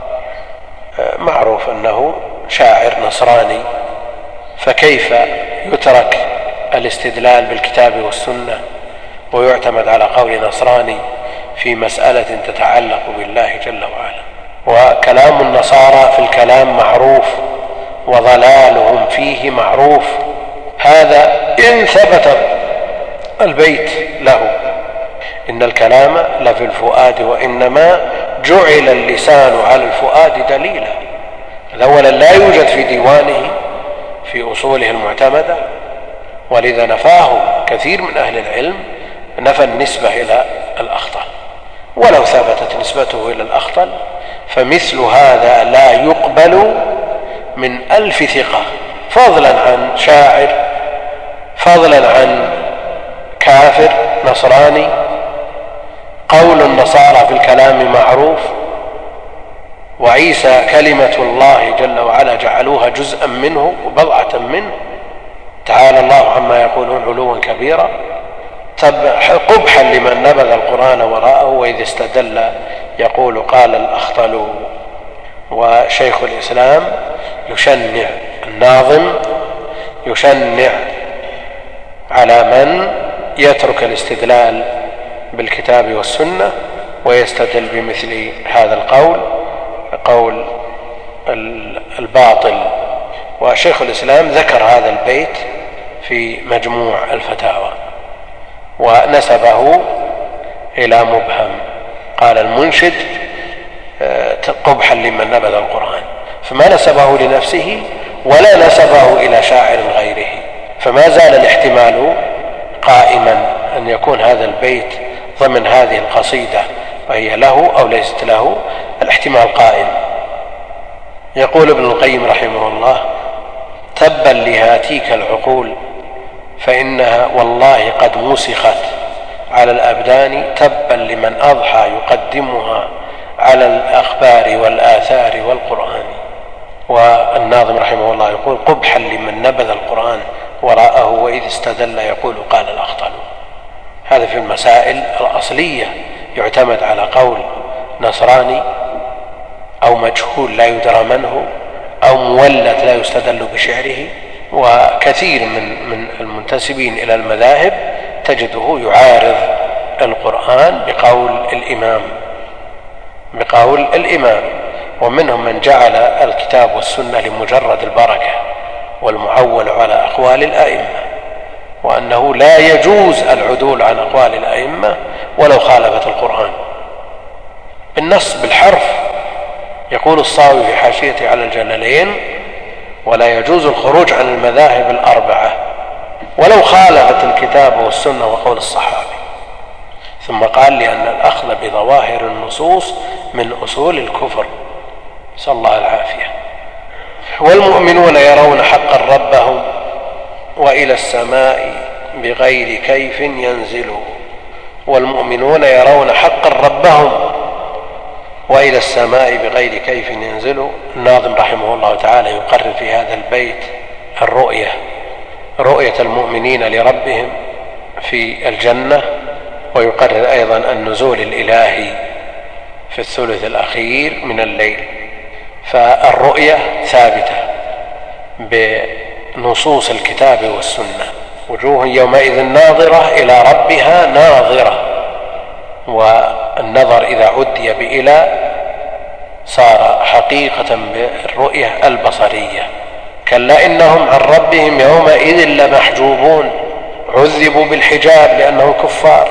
معروف أنه شاعر نصراني، فكيف يترك الاستدلال بالكتاب والسنة ويعتمد على قول نصراني في مسألة تتعلق بالله جل وعلا؟ وكلام النصارى في الكلام معروف وضلالهم فيه معروف، هذا إن ثبت البيت له إن الكلام لفي الفؤاد وإنما جعل اللسان على الفؤاد دليلا. أولا لا يوجد في ديوانه في أصوله المعتمدة، ولذا نفاه كثير من أهل العلم، نفى النسبة إلى الأخطل. ولو ثبتت نسبته إلى الأخطل فمثل هذا لا يقبل من ألف ثقة، فضلا عن شاعر، فضلا عن كافر نصراني. قول النصارى في الكلام معروف، وعيسى كلمة الله جل وعلا جعلوها جزءا منه وبضعة منه، تعالى الله عما يقولون علوا كبيرا. قبحا لمن نبذ القرآن وراءه وإذ استدل يقول قال الأخطل. وشيخ الإسلام يشنع، الناظم يشنع على من يترك الاستدلال بالكتاب والسنة ويستدل بمثل هذا القول، قول الباطل. وشيخ الإسلام ذكر هذا البيت في مجموع الفتاوى ونسبه إلى مبهم. قال المنشد قبحا لمن نبذ القرآن، فما نسبه لنفسه ولا نسبه إلى شاعر غيره، فما زال الاحتمال قائما أن يكون هذا البيت ضمن هذه القصيدة وهي له أو ليست له، الاحتمال قائم. يقول ابن القيم رحمه الله: تبا لهاتيك العقول فإنها والله قد مسخت على الأبدان، تبا لمن أضحى يقدمها على الأخبار والآثار والقرآن. والناظم رحمه الله يقول: قبحا لمن نبذ القرآن وراءه وإذ استدل يقول قال الأخطل. هذا في المسائل الأصلية يعتمد على قول نصراني أو مجهول لا يدرى من هو أو مولد لا يستدل بشعره. وكثير من من المنتسبين إلى المذاهب تجده يعارض القرآن بقول الإمام بقول الإمام ومنهم من جعل الكتاب والسنة لمجرد البركة والمعول على أقوال الأئمة، وأنه لا يجوز العدول عن أقوال الأئمة ولو خالفت القرآن بالنص بالحرف. يقول الصاوي في حاشيته على الجلالين: ولا يجوز الخروج عن المذاهب الأربعة ولو خالفت الكتاب والسنة وقول الصحابي. ثم قال لأن الأخذ بظواهر النصوص من أصول الكفر، نسأل الله العافية. والمؤمنون يرون حقا ربهم وإلى السماء بغير كيف ينزلوا. والمؤمنون يرون حقا ربهم وإلى السماء بغير كيف ينزلوا. الناظم رحمه الله تعالى يقرر في هذا البيت الرؤية، رؤية المؤمنين لربهم في الجنة، ويقرر أيضا النزول الإلهي في الثلث الأخير من الليل. فالرؤية ثابتة بنصوص الكتاب والسنة. وجوه يومئذ ناظرة إلى ربها ناظرة، والنظر إذا عدي بإلى صار حقيقة بالرؤية البصرية. كلا إنهم عن ربهم يومئذ لمحجوبون، عذبوا بالحجاب لأنهم كفار.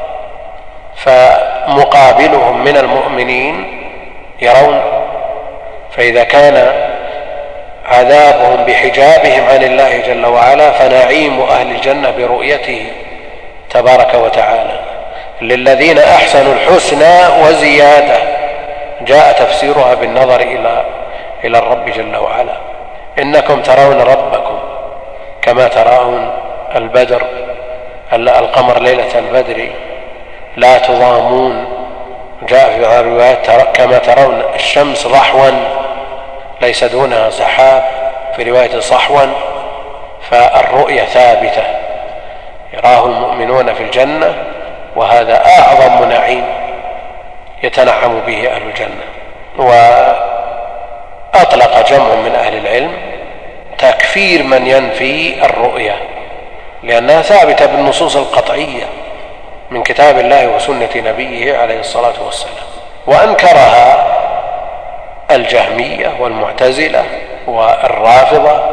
فمقابلهم من المؤمنين يرون، فإذا كان عذابهم بحجابهم عن الله جل وعلا فنعيم أهل الجنة برؤيته تبارك وتعالى. للذين أحسنوا الحسنى وزيادة، جاء تفسيرها بالنظر إلى إلى الرب جل وعلا. إنكم ترون ربكم كما ترون البدر القمر ليلة البدر لا تضامون. جاء في بعض الروايات كما ترون الشمس ضحوا ليس دونها سحاب، في رواية صحوا. فالرؤية ثابتة يراه المؤمنون في الجنة، وهذا أعظم نعيم يتنعم به أهل الجنة. وأطلق جمع من أهل العلم تكفير من ينفي الرؤية، لأنها ثابتة بالنصوص القطعية من كتاب الله وسنة نبيه عليه الصلاة والسلام. وأنكرها الجهمية والمعتزلة والرافضة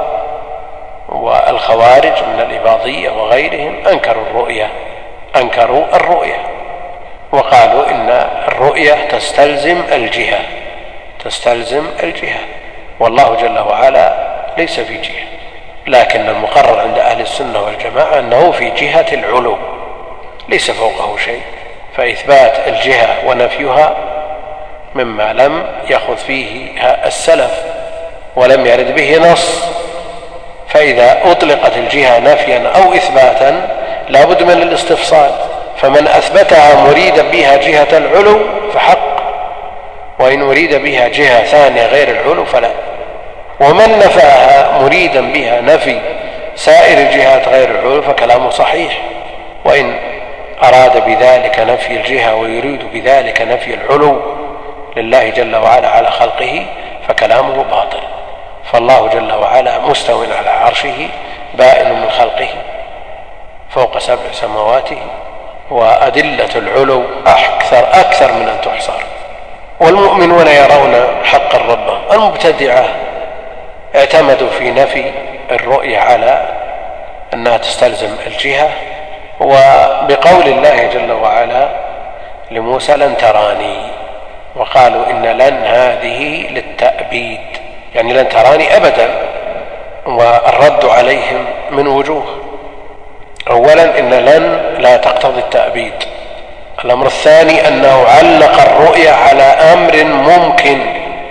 والخوارج من الإباضية وغيرهم، أنكروا الرؤية أنكروا الرؤية وقالوا إن الرؤية تستلزم الجهة تستلزم الجهة والله جل وعلا ليس في جهة، لكن المقرر عند أهل السنة والجماعة أنه في جهة العلو ليس فوقه شيء. فإثبات الجهة ونفيها مما لم يأخذ فيه السلف ولم يرد به نص. فإذا أطلقت الجهة نفيا أو إثباتا لا بد من الاستفصال، فمن أثبتها مريدا بها جهة العلو فحق، وإن أريد بها جهة ثانية غير العلو فلا. ومن نفاها مريدا بها نفي سائر الجهات غير العلو فكلامه صحيح، وإن أراد بذلك نفي الجهة ويريد بذلك نفي العلو لله جل وعلا على خلقه فكلامه باطل. فالله جل وعلا مستو على عرشه بائن من خلقه فوق سبع سماواته، وأدلة العلو أكثر أكثر من أن تحصر. والمؤمنون يرون حقا ربهم. المبتدعة اعتمدوا في نفي الرؤية على أنها تستلزم الجهة، وبقول الله جل وعلا لموسى لن تراني، وقالوا إن لن هذه للتأبيد، يعني لن تراني أبدا. والرد عليهم من وجوه: أولا إن لن لا تقتضي التأبيد. الأمر الثاني أنه علق الرؤية على أمر ممكن،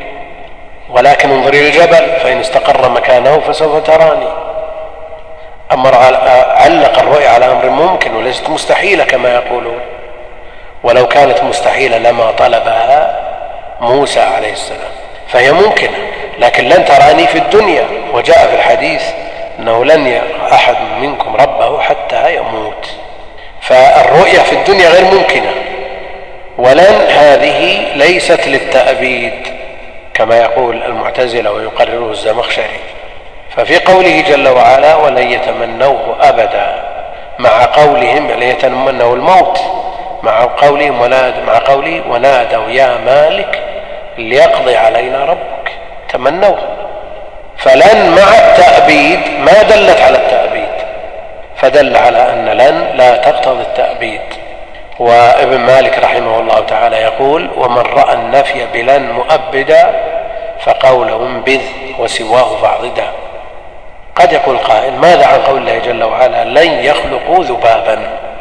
ولكن انظر إلى الجبل فإن استقر مكانه فسوف تراني. أمر علق الرؤية على أمر ممكن وليست مستحيلة كما يقولون، ولو كانت مستحيلة لما طلبها موسى عليه السلام، فهي ممكنة. لكن لن تراني في الدنيا، وجاء في الحديث أنه لن يرى أحد منكم ربه حتى يموت. فالرؤية في الدنيا غير ممكنة، ولن هذه ليست للتأبيد كما يقول المعتزلة ويقرره الزمخشري. ففي قوله جل وعلا ولن يتمنوه أبدا، مع قولهم لن يتمنوا الموت، مع قولهم وناد مع قوله ونادوا يا مالك ليقضي علينا ربك، تمنوه. فلن مع التأبيد ما دلت على التأبيد، فدل على أن لن لا تقتضي التأبيد. وابن مالك رحمه الله تعالى يقول: ومن رأى النفي بلن مؤبدا فقوله انبذ وسواه فاعضدا. قد يقول قائل ماذا عن قول الله جل وعلا لن يخلقوا ذبابا؟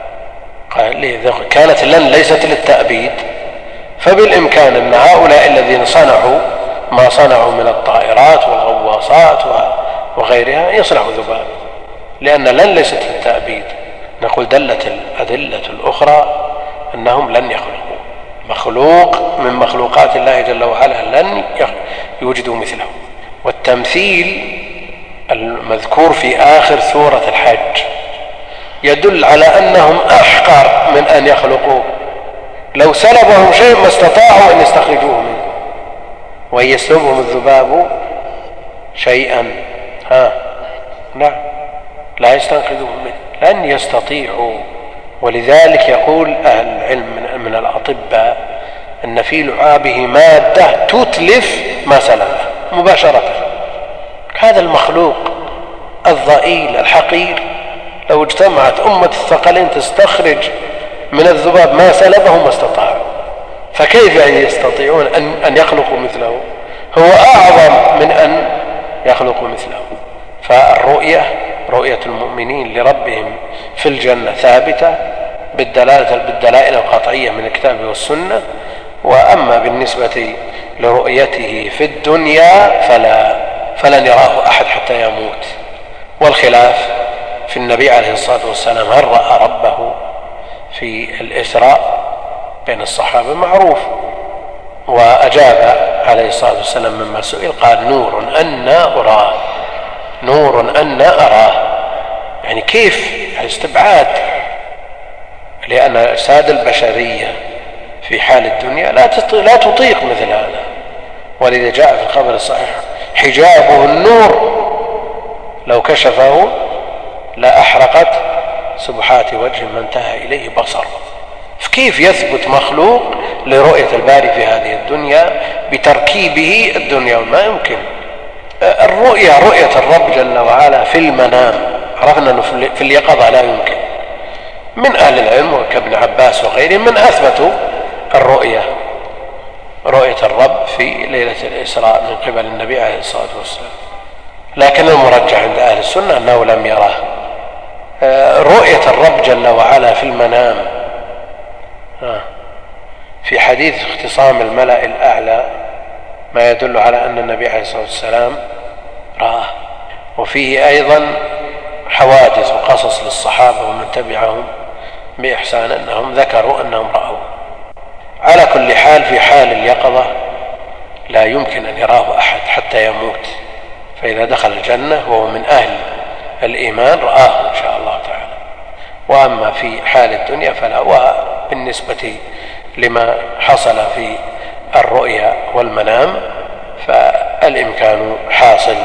قال كانت لن ليست للتأبيد، فبالإمكان أن هؤلاء الذين صنعوا ما صنعوا من الطائرات والغواصات وغيرها يصنعوا ذبابا، لأن لن ليست للتأبيد. نقول دلت الأدلة الأخرى أنهم لن يخلقوا، مخلوق من مخلوقات الله جل وعلا لن يوجدوا مثله. والتمثيل المذكور في آخر سورة الحج يدل على أنهم أحقر من أن يخلقوه، لو سلبهم شيء ما استطاعوا أن يستخرجوه منه، وإن يسلبهم الذباب شيئا ها نعم لا يستنقذوه منه، لن يستطيعوا. ولذلك يقول أهل العلم من الأطباء أن في لعابه مادة تتلف ما سلبه مباشرة. هذا المخلوق الضئيل الحقير لو اجتمعت أمة الثقلين تستخرج من الذباب ما سلبه ما استطاعوا، فكيف يعني يستطيعون أن يخلقوا مثله؟ هو أعظم من أن يخلقوا مثله. فالرؤية رؤية المؤمنين لربهم في الجنة ثابتة بالدلالة بالدلائل القطعية من الكتاب والسنة، وأما بالنسبة لرؤيته في الدنيا فلا فلن يراه أحد حتى يموت. والخلاف في النبي عليه الصلاة والسلام هل رأى ربه في الإسراء بين الصحابة معروف، وأجاب عليه الصلاة والسلام مما سئل قال نور أنا أراه، نور أنا أراه. يعني كيف الاستبعاد؟ لأن أجساد البشرية في حال الدنيا لا تطيق مثل هذا، ولذا جاء في الخبر الصحيح حجابه النور لو كشفه لا أحرقت سبحات وجه ما انتهى إليه بصر. فكيف يثبت مخلوق لرؤية الباري في هذه الدنيا بتركيبه الدنيا؟ ما يمكن. الرؤية رؤية الرب جل وعلا في المنام عرفنا أنه في اليقظة لا يمكن. من أهل العلم كابن عباس وغيرهم من أثبتوا الرؤية رؤية الرب في ليلة الإسراء من قبل النبي عليه الصلاة والسلام، لكن المرجح عند أهل السنة أنه لم يراه. رؤية الرب جل وعلا في المنام في حديث اختصام الملأ الأعلى ما يدل على أن النبي عليه الصلاة والسلام رآه، وفيه أيضا حوادث وقصص للصحابة ومن تبعهم بإحسان أنهم ذكروا أنهم رأوا. على كل حال في حال اليقظة لا يمكن أن يراه أحد حتى يموت، فإذا دخل الجنة وهو من أهل الإيمان رآه إن شاء الله تعالى. وأما في حال الدنيا فلا. وبالنسبة لما حصل في الرؤيا والمنام فالإمكان حاصل.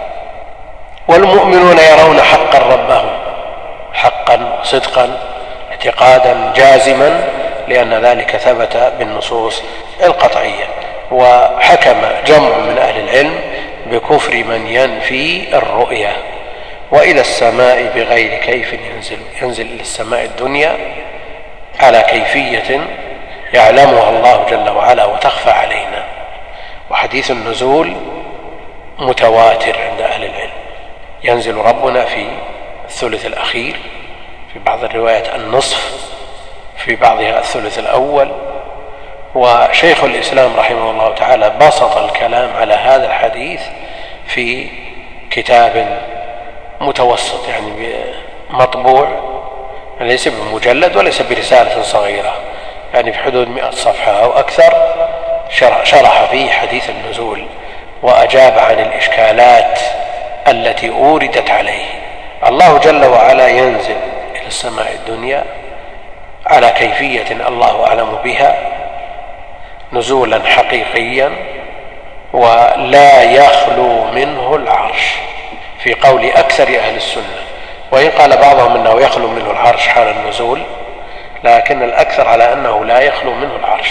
والمؤمنون يرون حقا ربهم حقا صدقا اعتقادا جازما، لأن ذلك ثبت بالنصوص القطعية. وحكم جمع من أهل العلم بكفر من ينفي الرؤيا. وإلى السماء بغير كيف ينزل ينزل إلى السماء الدنيا على كيفية يعلمها الله جل وعلا وتخفى علينا. وحديث النزول متواتر عند أهل العلم، ينزل ربنا في الثلث الأخير، في بعض الروايات النصف، في بعضها الثلث الأول. وشيخ الإسلام رحمه الله تعالى بسط الكلام على هذا الحديث في كتاب متوسط يعني مطبوع، ليس بمجلد وليس برسالة صغيرة، يعني في حدود مئة صفحة أو أكثر، شرح فيه حديث النزول وأجاب عن الإشكالات التي أوردت عليه. الله جل وعلا ينزل إلى السماء الدنيا على كيفية الله أعلم بها نزولا حقيقيا، ولا يخلو منه العرش في قول أكثر أهل السنة، وإن قال بعضهم أنه يخلو منه العرش حال النزول، لكن الأكثر على أنه لا يخلو منه العرش.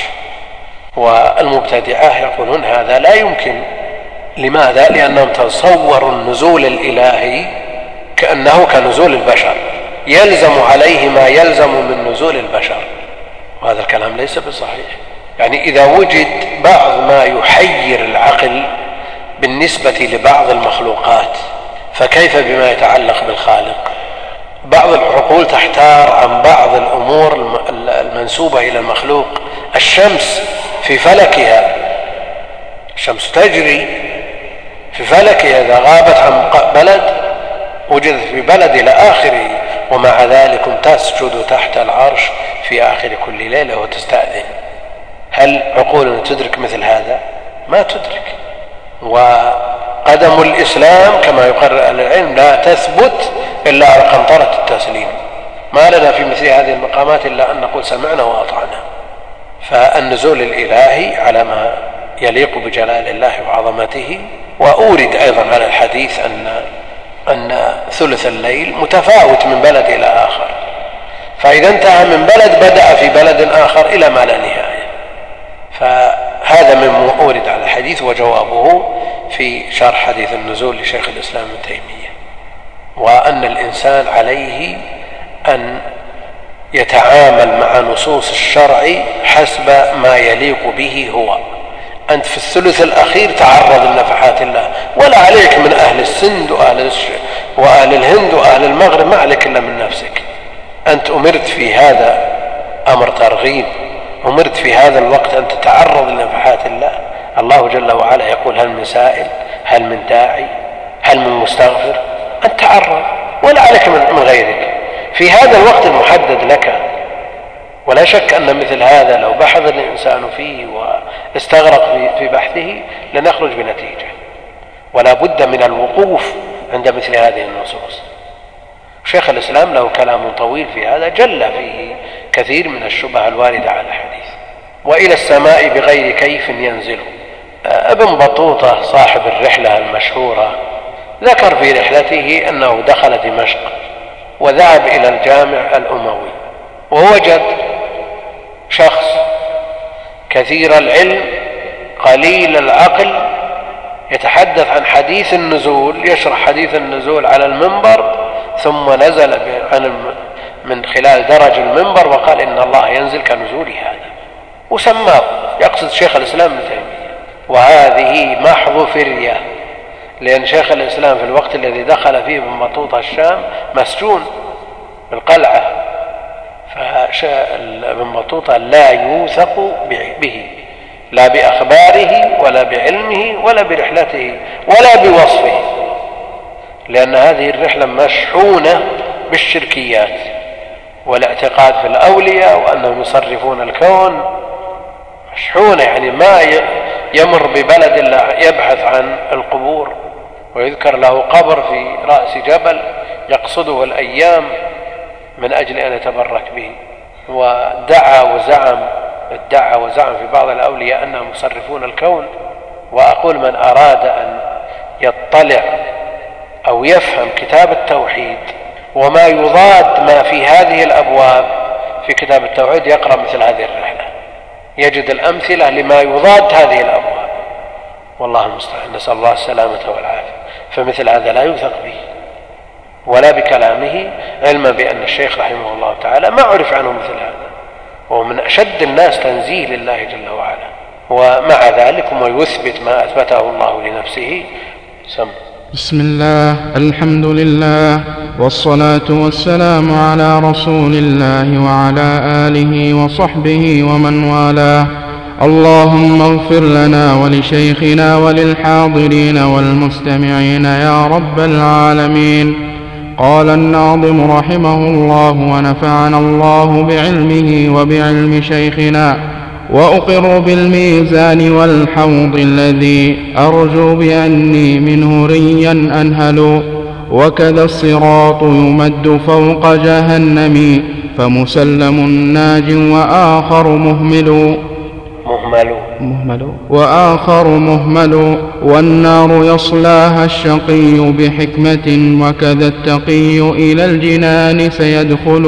والمبتدعة يقولون هذا لا يمكن. لماذا؟ لأنهم تصوروا النزول الإلهي كأنه كنزول البشر، يلزم عليه ما يلزم من نزول البشر، وهذا الكلام ليس بصحيح. يعني إذا وجد بعض ما يحير العقل بالنسبة لبعض المخلوقات فكيف بما يتعلق بالخالق؟ بعض العقول تحتار عن بعض الأمور المنسوبة إلى المخلوق. الشمس في فلكها، الشمس تجري في فلكها، إذا غابت عن بلد وجدت في بلد إلى آخره، ومع ذلك تسجد تحت العرش في آخر كل ليلة وتستأذن. هل عقولنا تدرك مثل هذا؟ ما تدرك. وقدم الإسلام كما يقرر أهل العلم لا تثبت إلا على قنطرة التسليم. ما لنا في مثل هذه المقامات إلا أن نقول سمعنا وأطعنا. فالنزول الإلهي على ما يليق بجلال الله وعظمته. وأورد أيضا على الحديث أن أن ثلث الليل متفاوت من بلد إلى آخر، فإذا انتهى من بلد بدأ في بلد آخر إلى ما لا نهاية. فهذا مما أورد على الحديث، وجوابه في شرح حديث النزول لشيخ الإسلام ابن تيمية. وأن الإنسان عليه أن يتعامل مع نصوص الشرع حسب ما يليق به هو. أنت في الثلث الأخير تعرض لنفحات الله، ولا عليك من أهل السند وأهل, وأهل الهند وأهل المغرب، ما عليك إلا من نفسك. أنت أمرت في هذا أمر ترغيب، أمرت في هذا الوقت أن تتعرض لنفحات الله. الله جل وعلا يقول هل من سائل، هل من داعي، هل من مستغفر؟ أن تعرض، ولا عليك من غيرك في هذا الوقت المحدد لك. ولا شك أن مثل هذا لو بحث الإنسان فيه واستغرق في بحثه لنخرج بنتيجة، ولا بد من الوقوف عند مثل هذه النصوص. شيخ الإسلام له كلام طويل في هذا، جل فيه كثير من الشبه الواردة على الحديث. وإلى السماء بغير كيف ينزل. ابن بطوطة صاحب الرحلة المشهورة ذكر في رحلته أنه دخل دمشق وذهب إلى الجامع الأموي، ووجد شخص كثير العلم قليل العقل يتحدث عن حديث النزول، يشرح حديث النزول على المنبر، ثم نزل من خلال درج المنبر وقال إن الله ينزل كنزول هذا، وسماه يقصد شيخ الإسلام ابن تيمية. وهذه محض فرية، لأن شيخ الإسلام في الوقت الذي دخل فيه ابن بطوطة الشام مسجون بالقلعة، فابن بطوطة لا يوثق به، لا بأخباره ولا بعلمه ولا برحلته ولا بوصفه، لأن هذه الرحلة مشحونة بالشركيات والاعتقاد في الأولياء وأنهم يصرفون الكون، مشحونة. يعني ما يمر ببلد إلا يبحث عن القبور، ويذكر له قبر في رأس جبل يقصده الأيام من أجل أن يتبرك به. ودعا وزعم ادعى وزعم في بعض الأولياء أنهم يصرفون الكون. وأقول من أراد أن يطلع أو يفهم كتاب التوحيد وما يضاد ما في هذه الأبواب في كتاب التوحيد يقرأ مثل هذه الرحلة، يجد الأمثلة لما يضاد هذه الأبواب. والله المستعان، نسأل الله السلامة والعافية. فمثل هذا لا يوثق به ولا بكلامه، علما بأن الشيخ رحمه الله تعالى ما عرف عنه مثل هذا، وهو من أشد الناس تنزيه لله جل وعلا، ومع ذلك ما يثبت ما أثبته الله لنفسه. سم. بسم الله، الحمد لله، والصلاة والسلام على رسول الله وعلى آله وصحبه ومن والاه. اللهم اغفر لنا ولشيخنا وللحاضرين والمستمعين يا رب العالمين. قال الناظم رحمه الله ونفعنا الله بعلمه وبعلم شيخنا، وأقر بالميزان والحوض الذي أرجو بأني منه ريا أنهل، وكذا الصراط يمد فوق جهنم فمسلم ناج وآخر مهمل مهمل مهمل وآخر مهمل، والنار يصلاها الشقي بحكمة، وكذا التقي إلى الجنان سيدخل،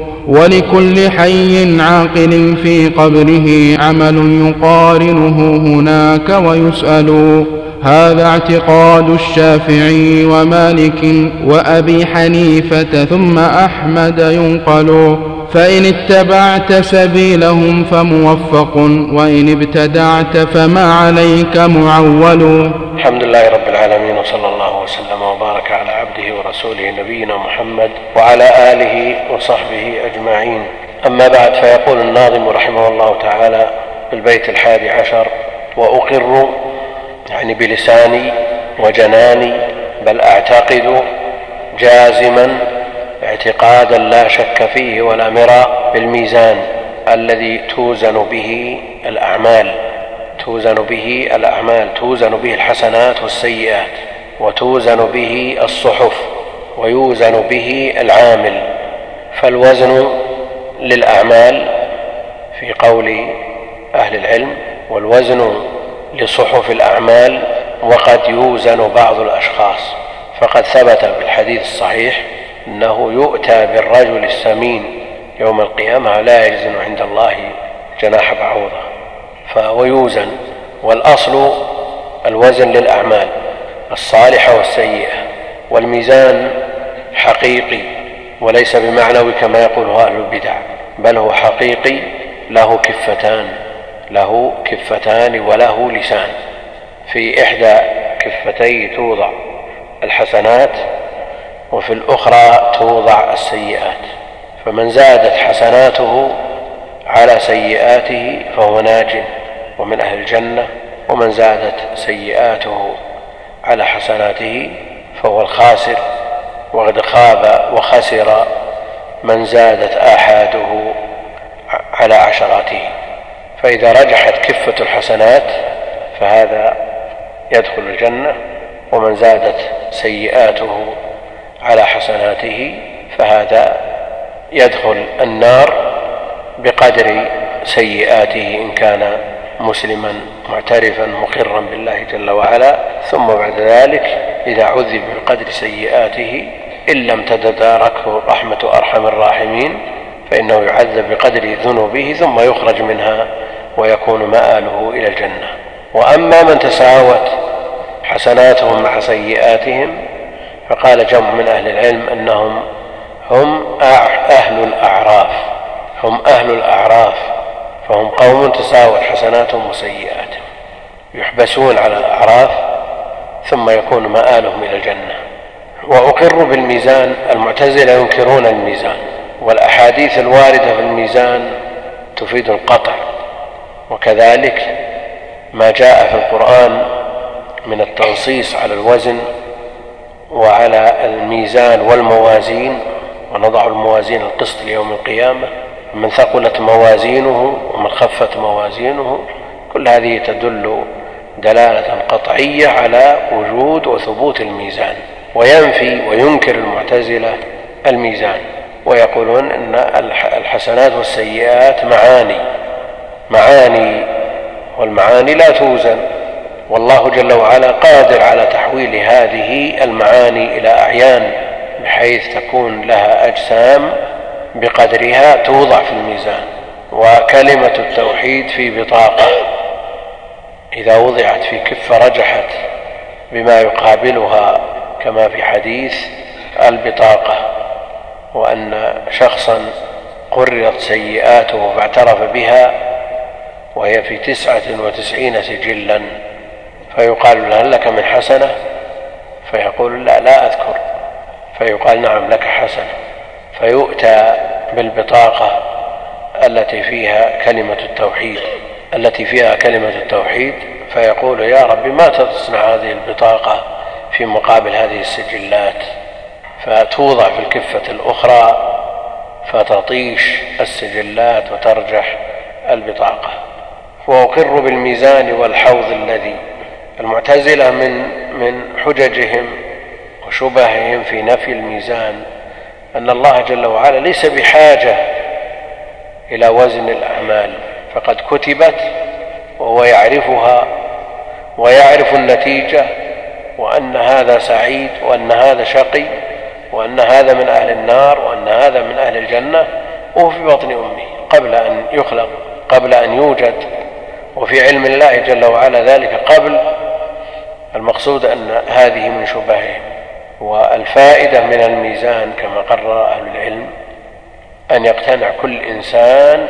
ولكل حي عاقل في قبره عمل يقارنه هناك ويسأل. هذا اعتقاد الشافعي ومالك وأبي حنيفة ثم أحمد ينقل، فإن اتبعت سبيلهم فموفق، وإن ابتدعت فما عليك معول. الحمد لله رب العالمين، وصلى الله وسلم وبارك على عبده ورسوله نبينا محمد وعلى آله وصحبه أجمعين. أما بعد، فيقول الناظم رحمه الله تعالى في البيت الحادي عشر: وأقر يعني بلساني وجناني، بل أعتقد جازما اعتقادا لا شك فيه ولا مراء، بالميزان الذي توزن به الأعمال توزن به الأعمال توزن به الحسنات والسيئات، وتوزن به الصحف، ويوزن به العامل. فالوزن للأعمال في قول أهل العلم، والوزن لصحف الأعمال، وقد يوزن بعض الأشخاص. فقد ثبت بالحديث الصحيح أنه يؤتى بالرجل السمين يوم القيامة لا يجزن عند الله جناح بعوضة، فهو يوزن. والأصل الوزن للأعمال الصالحة والسيئة، والميزان حقيقي وليس بمعنوي كما يقوله أهل البدع، بل هو حقيقي، له كفتان له كفتان وله لسان. في إحدى كفتيه توضع الحسنات، وفي الأخرى توضع السيئات. فمن زادت حسناته على سيئاته فهو ناج ومن أهل الجنة، ومن زادت سيئاته على حسناته فهو الخاسر، وقد خاب وخسر من زادت آحاده على عشراته. فإذا رجحت كفة الحسنات فهذا يدخل الجنة، ومن زادت سيئاته على حسناته فهذا يدخل النار بقدر سيئاته إن كان مسلما معترفا مقرا بالله جل وعلا. ثم بعد ذلك إذا عذب بقدر سيئاته إن لم تتداركه رحمة أرحم الراحمين فإنه يعذب بقدر ذنوبه ثم يخرج منها ويكون مآله إلى الجنة. وأما من تساوت حسناتهم مع سيئاتهم فقال جمع من أهل العلم أنهم هم أهل الأعراف هم أهل الأعراف فهم قوم تساوت حسناتهم وسيئاتهم، يحبسون على الأعراف ثم يكون مآلهم إلى الجنة. وأقر بالميزان، المعتزلة ينكرون الميزان، والأحاديث الواردة في الميزان تفيد القطع، وكذلك ما جاء في القرآن من التنصيص على الوزن وعلى الميزان والموازين، ونضع الموازين القسط ليوم القيامة، من ثقلت موازينه ومن خفت موازينه. كل هذه تدل دلالة قطعية على وجود وثبوت الميزان. وينفي وينكر المعتزلة الميزان، ويقولون أن الحسنات والسيئات معاني معاني والمعاني لا توزن، والله جل وعلا قادر على تحويل هذه المعاني إلى أعيان بحيث تكون لها أجسام بقدرها توضع في الميزان. وكلمة التوحيد في بطاقة إذا وضعت في كفة رجحت بما يقابلها، كما في حديث البطاقة، وأن شخصا قررت سيئاته فاعترف بها وهي في تسعة وتسعين سجلا، فيقال له: هل لك من حسنة؟ فيقول: لا لا أذكر. فيقال: نعم لك حسنة. فيؤتى بالبطاقة التي فيها كلمة التوحيد التي فيها كلمة التوحيد فيقول: يا رب ما تصنع هذه البطاقة في مقابل هذه السجلات؟ فتوضع في الكفة الأخرى فتطيش السجلات وترجح البطاقة. وأقر بالميزان والحوض الذي المعتزلة من من حججهم وشبههم في نفي الميزان أن الله جل وعلا ليس بحاجة إلى وزن الأعمال، فقد كتبت وهو يعرفها ويعرف النتيجة، وأن هذا سعيد وأن هذا شقي وأن هذا من أهل النار وأن هذا من أهل الجنة، وهو في بطن أمه قبل أن يخلق قبل أن يوجد، وفي علم الله جل وعلا ذلك قبل. المقصود أن هذه من شبههم. والفائدة من الميزان كما قرر أهل العلم أن يقتنع كل إنسان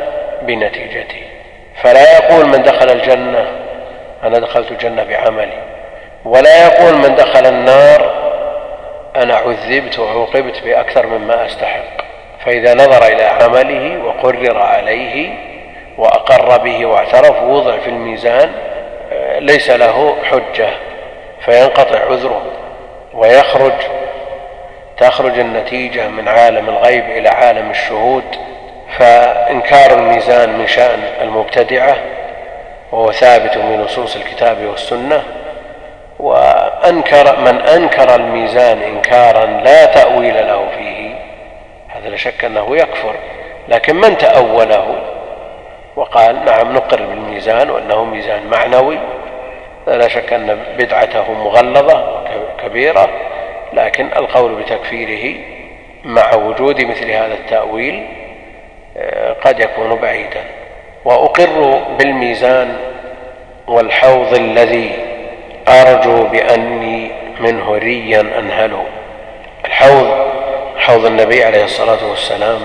بنتيجته، فلا يقول من دخل الجنة أنا دخلت الجنة بعملي، ولا يقول من دخل النار أنا عذبت وعوقبت بأكثر مما أستحق. فإذا نظر إلى عمله وقرر عليه وأقر به واعترف ووضع في الميزان ليس له حجة، فينقطع عذره ويخرج تخرج النتيجة من عالم الغيب إلى عالم الشهود. فإنكار الميزان من شأن المبتدعة، وهو ثابت من نصوص الكتاب والسنة. وأنكر من أنكر الميزان إنكارا لا تأويل له فيه هذا لا شك أنه يكفر. لكن من تأوله وقال نعم نقر بالميزان وأنه ميزان معنوي لا شك أن بدعته مغلظة كبيرة، لكن القول بتكفيره مع وجود مثل هذا التأويل قد يكون بعيدا. وأقر بالميزان والحوض الذي أرجو بأني منه ريا أنهله. الحوض حوض النبي عليه الصلاة والسلام،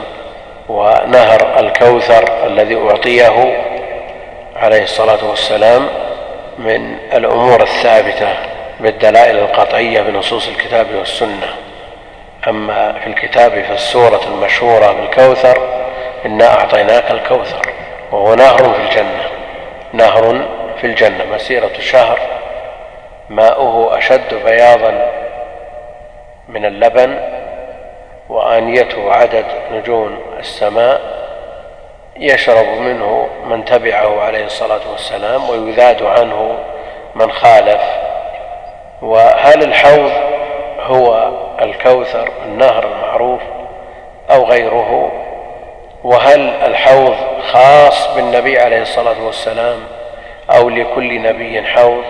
ونهر الكوثر الذي أعطيه عليه الصلاة والسلام من الأمور الثابتة بالدلائل القطعية بنصوص الكتاب والسنة. أما في الكتاب في السورة المشهورة بالكوثر إنا أعطيناك الكوثر، وهو نهر في الجنة، نهر في الجنة مسيرة شهر، ماؤه أشد بياضا من اللبن، وآنيته عدد نجوم السماء، يشرب منه من تبعه عليه الصلاة والسلام ويذاد عنه من خالف. وهل الحوض هو الكوثر النهر المعروف أو غيره؟ وهل الحوض خاص بالنبي عليه الصلاة والسلام أو لكل نبي حوض؟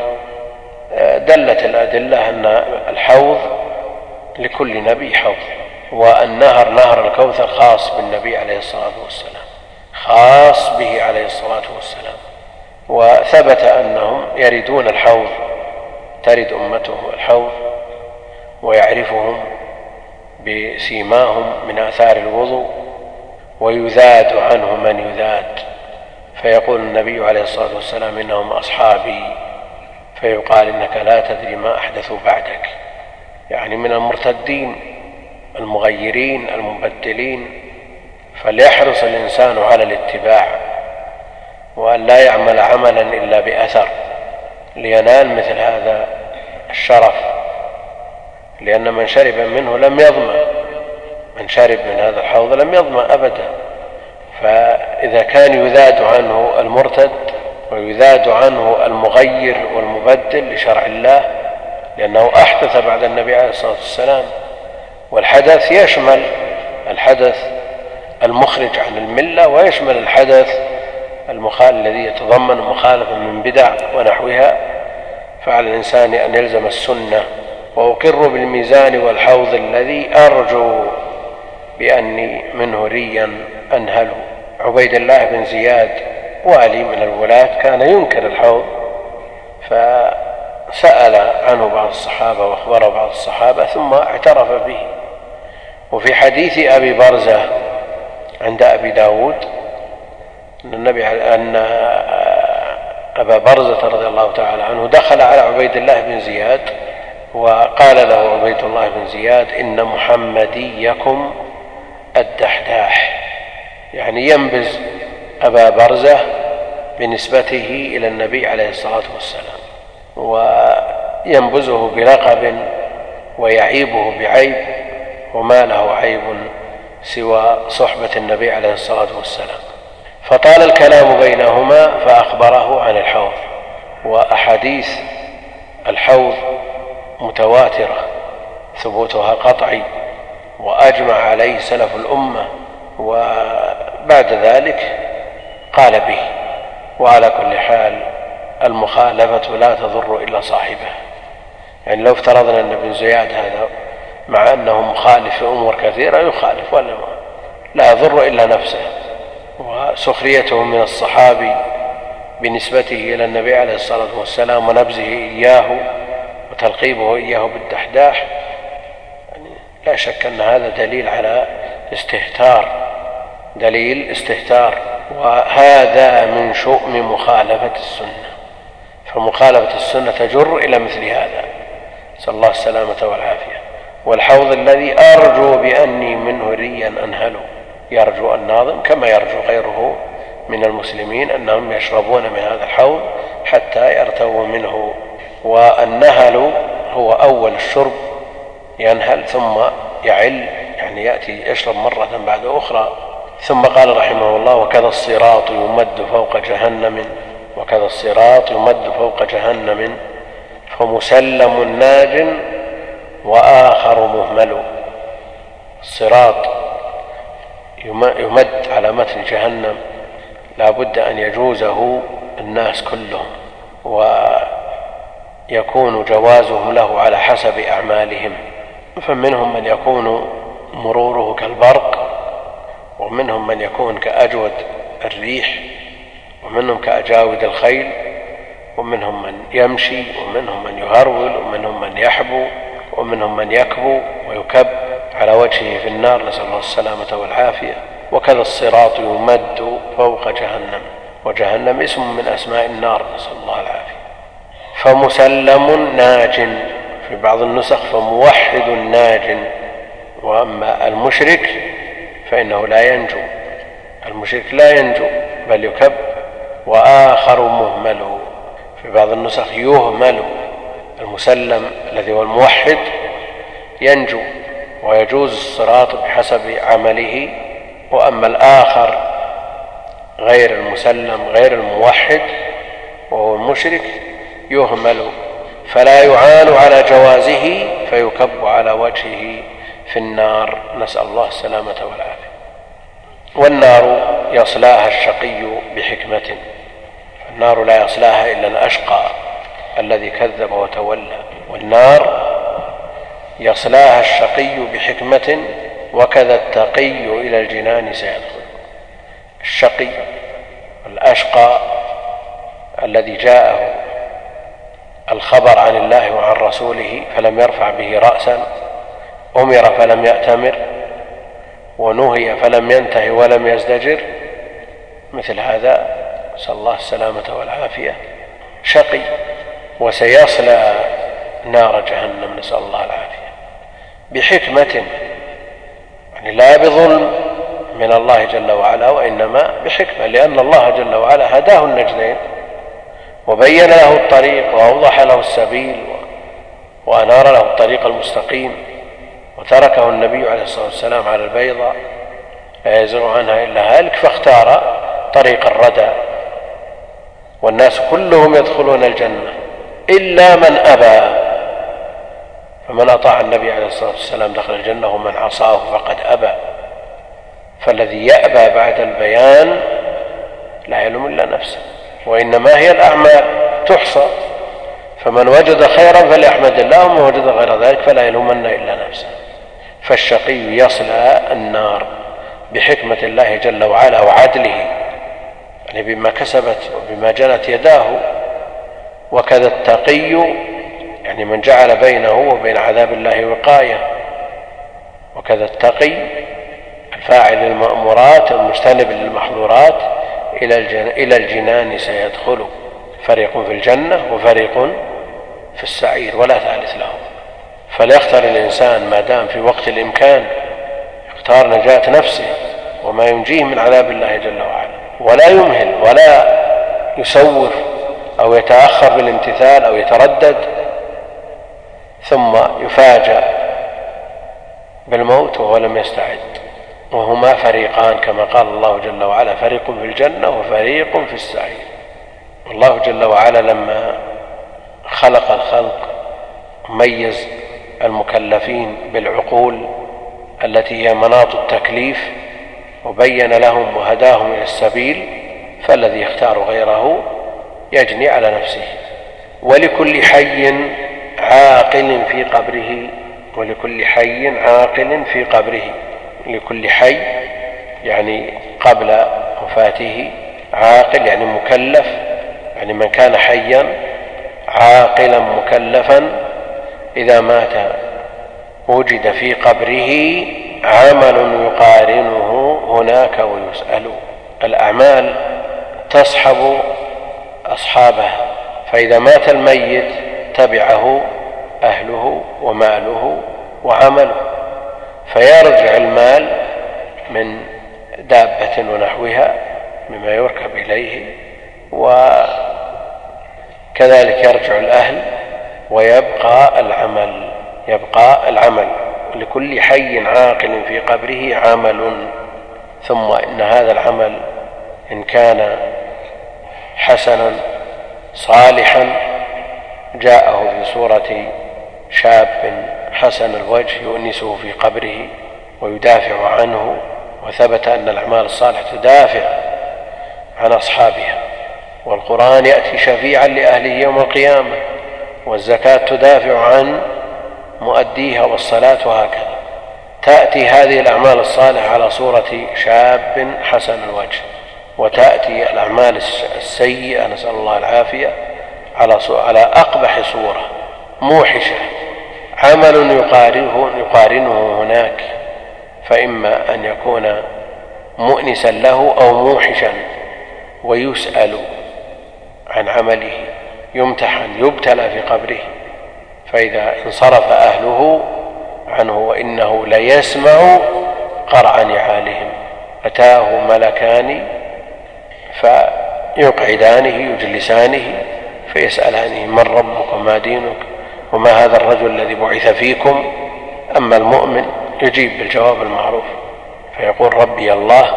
دلت الأدلة أن الحوض لكل نبي حوض، والنهر نهر الكوثر خاص بالنبي عليه الصلاة والسلام، خاص به عليه الصلاة والسلام. وثبت أنهم يردون الحوض، ترد أمته الحوض ويعرفهم بسيماهم من آثار الوضوء، ويذاد عنه من يذاد، فيقول النبي عليه الصلاة والسلام إنهم أصحابي، فيقال إنك لا تدري ما أحدثوا بعدك، يعني من المرتدين المغيرين المبدلين. فليحرص الإنسان على الاتباع، وأن لا يعمل عملا إلا بأثر لينال مثل هذا الشرف، لأن من شرب منه لم يظمأ، من شرب من هذا الحوض لم يظمأ أبدا. فإذا كان يذاد عنه المرتد ويذاد عنه المغير والمبدل لشرع الله، لأنه أحدث بعد النبي عليه الصلاة والسلام، والحدث يشمل الحدث المخرج عن الملة ويشمل الحدث المخالف الذي يتضمن مخالفة من بدع ونحوها. فعلى الإنسان أن يلزم السنة. وأقر بالميزان والحوض الذي أرجو بأني منه ريا أنهله. عبيد الله بن زياد والي من الولاة كان ينكر الحوض، فسأل عنه بعض الصحابة وأخبره بعض الصحابة ثم اعترف به. وفي حديث أبي برزة عند أبي داود أن النبي أن أبا برزة رضي الله تعالى عنه دخل على عبيد الله بن زياد وقال له عبيد الله بن زياد إن محمديكم الدحداح، يعني ينبذ أبا برزة بنسبته إلى النبي عليه الصلاة والسلام، وينبذه بلقب ويعيبه بعيب، وما له عيب سوى صحبة النبي عليه الصلاة والسلام. فطال الكلام بينهما فأخبره عن الحوض. وأحاديث الحوض متواترة ثبوتها قطعي، وأجمع عليه سلف الأمة، وبعد ذلك قال به. وعلى كل حال المخالفة لا تضر إلا صاحبه، يعني لو افترضنا أن ابن زياد هذا مع أنه مخالف في أمور كثيرة يخالف ولا ما لا يضر إلا نفسه، وسخريته من الصحابي بنسبته إلى النبي عليه الصلاة والسلام ونبذه إياه وتلقيبه إياه بالدحداح، يعني لا شك أن هذا دليل على استهتار، دليل استهتار، وهذا من شؤم مخالفة السنة. فمخالفة السنة تجر إلى مثل هذا، نسأل الله السلامة والعافية. والحوض الذي أرجو بأني منه ريا أنهل، يرجو الناظم كما يرجو غيره من المسلمين أنهم يشربون من هذا الحوض حتى يرتووا منه. والنهل هو أول الشرب، ينهل ثم يعل، يعني يأتي يشرب مرة بعد أخرى. ثم قال رحمه الله: وكذا الصراط يمد فوق جهنم، وكذا الصراط يمد فوق جهنم فمسلم ناج وآخر مهمل. الصراط يمد على متن جهنم، لا بد أن يجوزه الناس كلهم، ويكون جوازهم له على حسب أعمالهم. فمنهم من يكون مروره كالبرق، ومنهم من يكون كأجود الريح، ومنهم كأجاود الخيل، ومنهم من يمشي، ومنهم من يهرول، ومنهم من يحبو، ومنهم من يكبو ويكب على وجهه في النار، نسأل الله السلامة والعافية. وكذا الصراط يمد فوق جهنم، وجهنم اسم من أسماء النار، نسأل الله العافية. فمسلم ناج، في بعض النسخ فموحد ناج. وأما المشرك فإنه لا ينجو، المشرك لا ينجو بل يكب. وآخر مهمل، في بعض النسخ يهمل. المسلم الذي هو الموحد ينجو ويجوز الصراط بحسب عمله، وأما الآخر غير المسلم غير الموحد وهو المشرك يهمل، فلا يعان على جوازه فيكب على وجهه في النار، نسأل الله السلامة والعافية. والنار يصلاها الشقي بحكمة، النار لا يصلاها إلا الأشقى الذي كذب وتولى. والنار يصلاها الشقي بحكمة وكذا التقي إلى الجنان سيدخل. الشقي الأشقى الذي جاءه الخبر عن الله وعن رسوله فلم يرفع به رأسا، أمر فلم يأتمر، ونهي فلم ينتهي ولم يزدجر، مثل هذا نسأل الله السلامة والعافية شقي، وسيصلى نار جهنم، نسأل الله العافية. بحكمة، يعني لا بظلم من الله جل وعلا، وإنما بحكمة، لأن الله جل وعلا هداه النجدين وبين له الطريق وأوضح له السبيل وأنار له الطريق المستقيم، وتركه النبي عليه الصلاة والسلام على البيضاء لا يزيغ عنها إلا هالك، فاختار طريق الردى. والناس كلهم يدخلون الجنة إلا من أبى، فمن أطاع النبي عليه الصلاة والسلام دخل الجنة، ومن عصاه فقد أبى. فالذي يأبى بعد البيان لا يلوم إلا نفسه، وإنما هي الأعمال تحصى، فمن وجد خيرا فليحمد الله، ومن وجد غير ذلك فلا يلومن إلا نفسه. فالشقي يصلى النار بحكمة الله جل وعلا وعدله، يعني بما كسبت وبما جنت يداه. وكذا التقي، يعني من جعل بينه وبين عذاب الله وقاية. وكذا التقي الفاعل للمأمورات المجتنب للمحظورات إلى الجنان سيدخل، فريق في الجنة وفريق في السعير ولا ثالث لهم. فليختار الإنسان ما دام في وقت الإمكان، يختار نجاة نفسه وما ينجيه من عذاب الله جل وعلا، ولا يمهل ولا يسوف أو يتأخر بالامتثال أو يتردد ثم يفاجأ بالموت وهو لم يستعد. وهما فريقان كما قال الله جل وعلا: فريق في الجنة وفريق في السعير. الله جل وعلا لما خلق الخلق ميز المكلفين بالعقول التي هي مناط التكليف، وبين لهم وهداهم إلى السبيل، فالذي يختار غيره يجني على نفسه. ولكل حي عاقل في قبره، ولكل حي عاقل في قبره. لكل حي يعني قبل وفاته، عاقل يعني مكلف، يعني من كان حيا عاقلا مكلفا إذا مات وجد في قبره عمل يقارنه هناك ويسأل. الأعمال تصحب أصحابها فإذا مات الميت تبعه أهله وماله وعمله، فيرجع المال من دابة ونحوها مما يركب إليه، وكذلك يرجع الأهل ويبقى العمل. يبقى العمل لكل حي عاقل في قبره عمل، ثم إن هذا العمل إن كان حسنا صالحا جاءه في صورة شاب حسن الوجه يؤنسه في قبره ويدافع عنه، وثبت أن الأعمال الصالحة تدافع عن أصحابها، والقرآن يأتي شفيعا لأهله يوم القيامة، والزكاة تدافع عن مؤديها، والصلاة وهكذا. تأتي هذه الأعمال الصالحة على صورة شاب حسن الوجه، وتأتي الأعمال السيئة نسأل الله العافية على أقبح صورة موحشة، عمل يقارنه, يقارنه هناك، فإما أن يكون مؤنسا له أو موحشا، ويسأل عن عمله، يمتحن يبتلى في قبره، فإذا انصرف أهله عنه وإنه ليسمع قرع نعالهم، أتاه ملكان فيقعدانه يجلسانه فيسألانه من ربك وما دينك وما هذا الرجل الذي بعث فيكم. أما المؤمن يجيب بالجواب المعروف فيقول ربي الله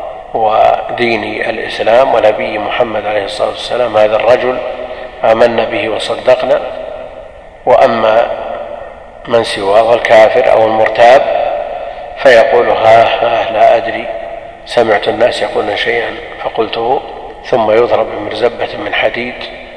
وديني الإسلام ونبي محمد عليه الصلاة والسلام، هذا الرجل آمنا به وصدقنا. وأما من سواه الكافر أو المرتاب فيقول ها ها لا أدري، سمعت الناس يقولون شيئا فقلته، ثم يضرب بمرزبة من حديد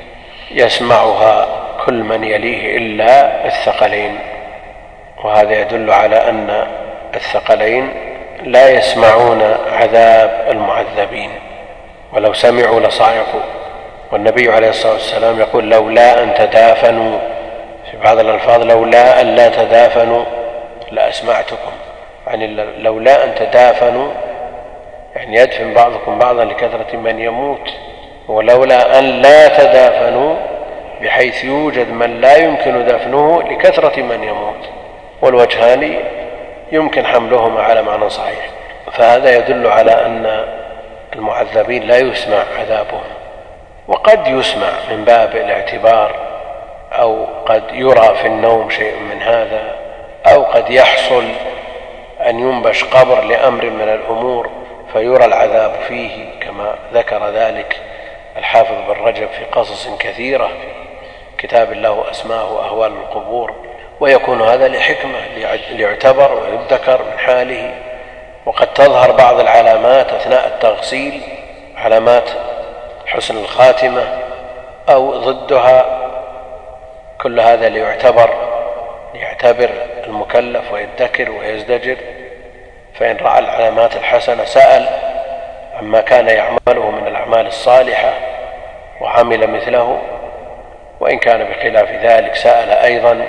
يسمعها كل من يليه إلا الثقلين. وهذا يدل على أن الثقلين لا يسمعون عذاب المعذبين، ولو سمعوا لصعقوا. والنبي عليه الصلاة والسلام يقول لولا أن تدافنوا، في بعض الألفاظ لولا أن لا تدافنوا لأسمعتكم، يعني لولا أن تدافنوا يعني يدفن بعضكم بعضا لكثرة من يموت، ولولا أن لا تدافنوا بحيث يوجد من لا يمكن دفنه لكثرة من يموت، والوجهان يمكن حملهما على معنى صحيح. فهذا يدل على أن المعذبين لا يسمع عذابهم، وقد يسمع من باب الاعتبار، أو قد يرى في النوم شيء من هذا، أو قد يحصل أن ينبش قبر لأمر من الأمور فيرى العذاب فيه، كما ذكر ذلك الحافظ بن رجب في قصص كثيرة في كتاب له أسماه أهوال القبور. ويكون هذا لحكمة ليعتبر ويذكر من حاله. وقد تظهر بعض العلامات أثناء التغسيل، علامات حسن الخاتمة أو ضدها، كل هذا ليعتبر ليعتبر المكلف ويذكر ويزدجر. فإن رأى العلامات الحسنة سأل عما كان يعمله من الأعمال الصالحة وعمل مثله، وإن كان بخلاف ذلك سأل أيضا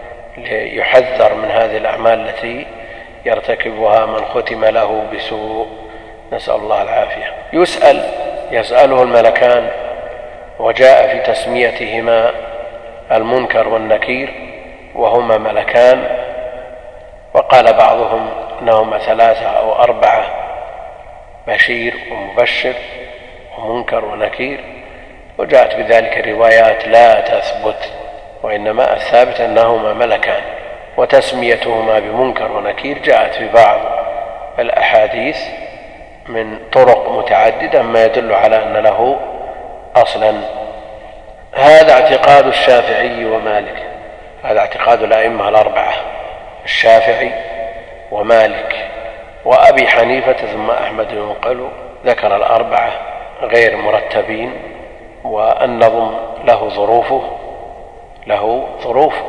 ليحذر من هذه الأعمال التي يرتكبها من ختم له بسوء، نسأل الله العافية. يسأل يسأله الملكان، وجاء في تسميتهما المنكر والنكير، وهما ملكان، وقال بعضهم أنهما ثلاثة أو أربعة، بشير ومبشر ومنكر ونكير. وجاءت بذلك روايات لا تثبت، وإنما الثابت أنهما ملكان. وتسميتهما بمنكر ونكير جاءت في بعض الأحاديث من طرق متعددة ما يدل على أن له أصلا. هذا اعتقاد الشافعي ومالك، هذا اعتقاد الأئمة الأربعة، الشافعي ومالك وأبي حنيفة ثم أحمد ينقل. ذكر الأربعة غير مرتبين، والنظم له ظروفه له ظروفه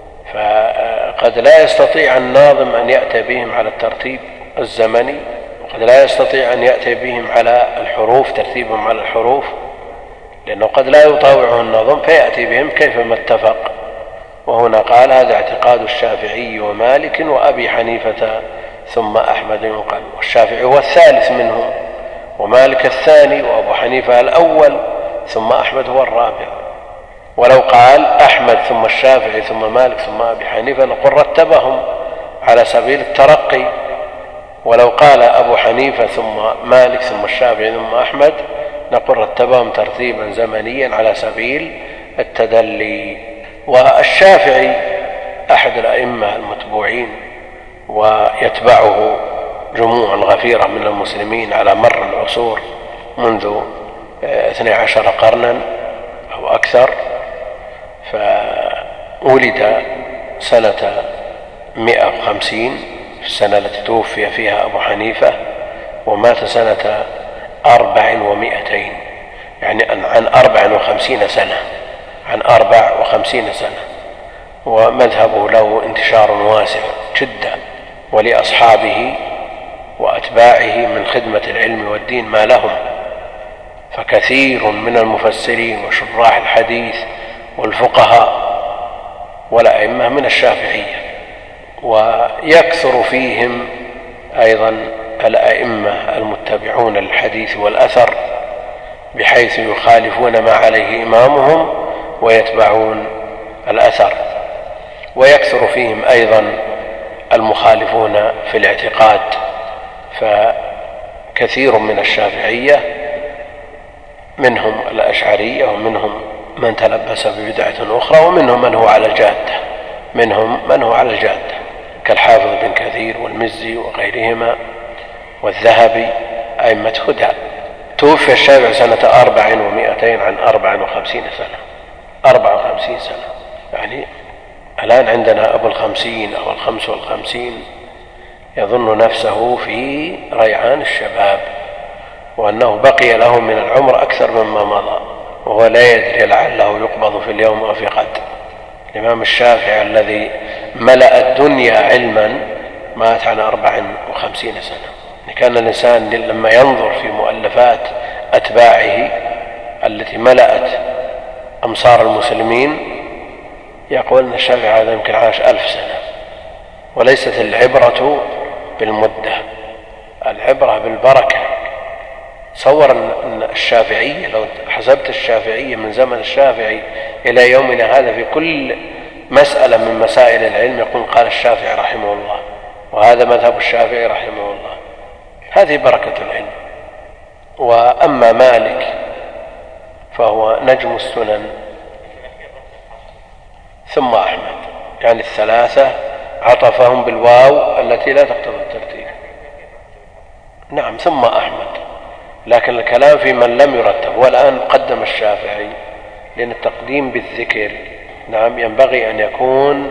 فقد لا يستطيع الناظم أن يأتي بهم على الترتيب الزمني، وقد لا يستطيع أن يأتي بهم على الحروف، ترتيبهم على الحروف، لأنه قد لا يطاوعه النظم فيأتي بهم كيفما اتفق. وهنا قال هذا اعتقاد الشافعي ومالك وأبي حنيفة ثم أحمد ينقل. والشافعي هو الثالث منهم، ومالك الثاني، وأبو حنيفة الأول، ثم أحمد هو الرابع. ولو قال أحمد ثم الشافعي ثم مالك ثم أبي حنيفة نقول رتبهم على سبيل الترقي، ولو قال أبو حنيفة ثم مالك ثم الشافعي ثم أحمد نقول رتبهم ترتيبا زمنيا على سبيل التدلي. والشافعي أحد الأئمة المتبوعين ويتبعه جموع غفيرة من المسلمين على مر العصور منذ اثني عشر قرنا أو أكثر، فولد سنة مئة وخمسين في السنة التي توفي فيها أبو حنيفة، ومات سنة أربع ومئتين، يعني عن أربع وخمسين سنة عن أربع وخمسين سنة. ومذهبه له انتشار واسع جدا، ولأصحابه وأتباعه من خدمة العلم والدين ما لهم، فكثير من المفسرين وشراح الحديث والفقهاء والأئمة من الشافعية، ويكثر فيهم أيضا الأئمة المتبعون للحديث والأثر، بحيث يخالفون ما عليه إمامهم ويتبعون الأثر، ويكثر فيهم أيضا المخالفون في الاعتقاد، فكثير من الشافعية منهم الأشعرية، ومنهم من تلبس ببدعة أخرى، ومنهم من هو على الجادة منهم من هو على الجادة كالحافظ بن كثير والمزي وغيرهما والذهبي أئمة هدى. توفي الشافعي سنة أربع ومئتين عن أربع وخمسين سنة أربع وخمسين سنة، يعني الآن عندنا أبو الخمسين أو الخمس والخمسين يظن نفسه في ريعان الشباب، وأنه بقي له من العمر أكثر مما مضى، وهو لا يدري لعله يقبض في اليوم أو في غد. الإمام الشافعي الذي ملأ الدنيا علما مات عن أربع وخمسين سنة. كان الإنسان لما ينظر في مؤلفات أتباعه التي ملأت أمصار المسلمين يقول أن الشافعي هذا يمكن عاش ألف سنة. وليست العبرة بالمدة، العبرة بالبركة. تصور أن الشافعية لو حسبت الشافعية من زمن الشافعي إلى يومنا هذا في كل مسألة من مسائل العلم يقول قال الشافعي رحمه الله، وهذا مذهب الشافعي رحمه الله، هذه بركة العلم. وأما مالك فهو نجم السنن ثم أحمد، يعني الثلاثة عطفهم بالواو التي لا تقتضي الترتيب. نعم ثم أحمد، لكن الكلام في من لم يرتب، والآن قدم الشافعي لأن التقديم بالذكر نعم ينبغي أن يكون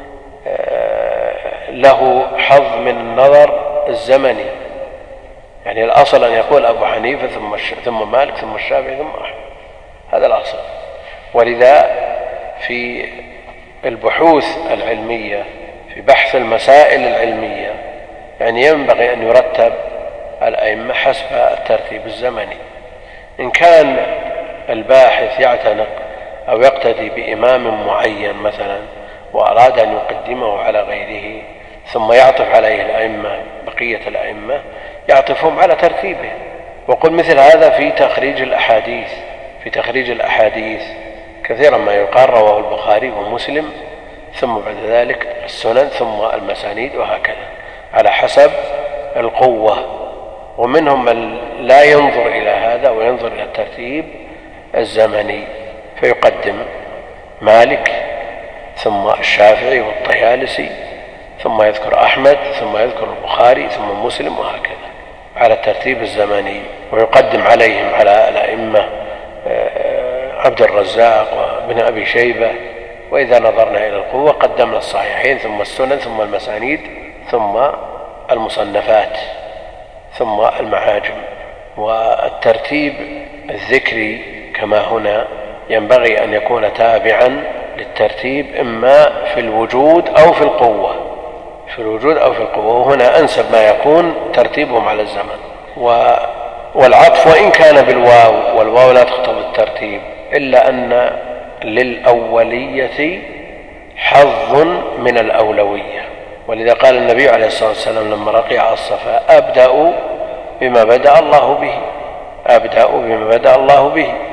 له حظ من النظر الزمني، يعني الأصل أن يقول أبو حنيفة ثم ثم مالك ثم الشافعي ثم أحمد، هذا الأصل. ولذا في البحوث العلمية في بحث المسائل العلمية يعني ينبغي أن يرتب الأئمة حسب الترتيب الزمني. إن كان الباحث يعتنق أو يقتدي بإمام معين مثلا وأراد أن يقدمه على غيره ثم يعطف عليه الأئمة بقية الأئمة يعطفهم على ترتيبه. وقل مثل هذا في تخريج الأحاديث في تخريج الأحاديث كثيرا ما يقال رواه البخاري ومسلم ثم بعد ذلك السنن ثم المسانيد، وهكذا على حسب القوة. ومنهم من لا ينظر إلى هذا وينظر إلى الترتيب الزمني فيقدم مالك ثم الشافعي والطيالسي ثم يذكر أحمد ثم يذكر البخاري ثم مسلم، وهكذا على الترتيب الزمني. ويقدم عليهم على الأئمة عبد الرزاق وابن أبي شيبة. وإذا نظرنا إلى القوة قدمنا الصحيحين ثم السنن ثم المسانيد ثم المصنفات ثم المعاجم. والترتيب الذكري كما هنا ينبغي أن يكون تابعا للترتيب إما في الوجود أو في القوة في الوجود أو في القوة وهنا أنسب ما يكون ترتيبهم على الزمن. والعطف وإن كان بالواو، والواو لا تقتضي الترتيب، إلا أن للأولية حظ من الأولوية. ولذا قال النبي عليه الصلاة والسلام لما رقي على الصفا أبدأ بما بدأ الله به أبدأ بما بدأ الله به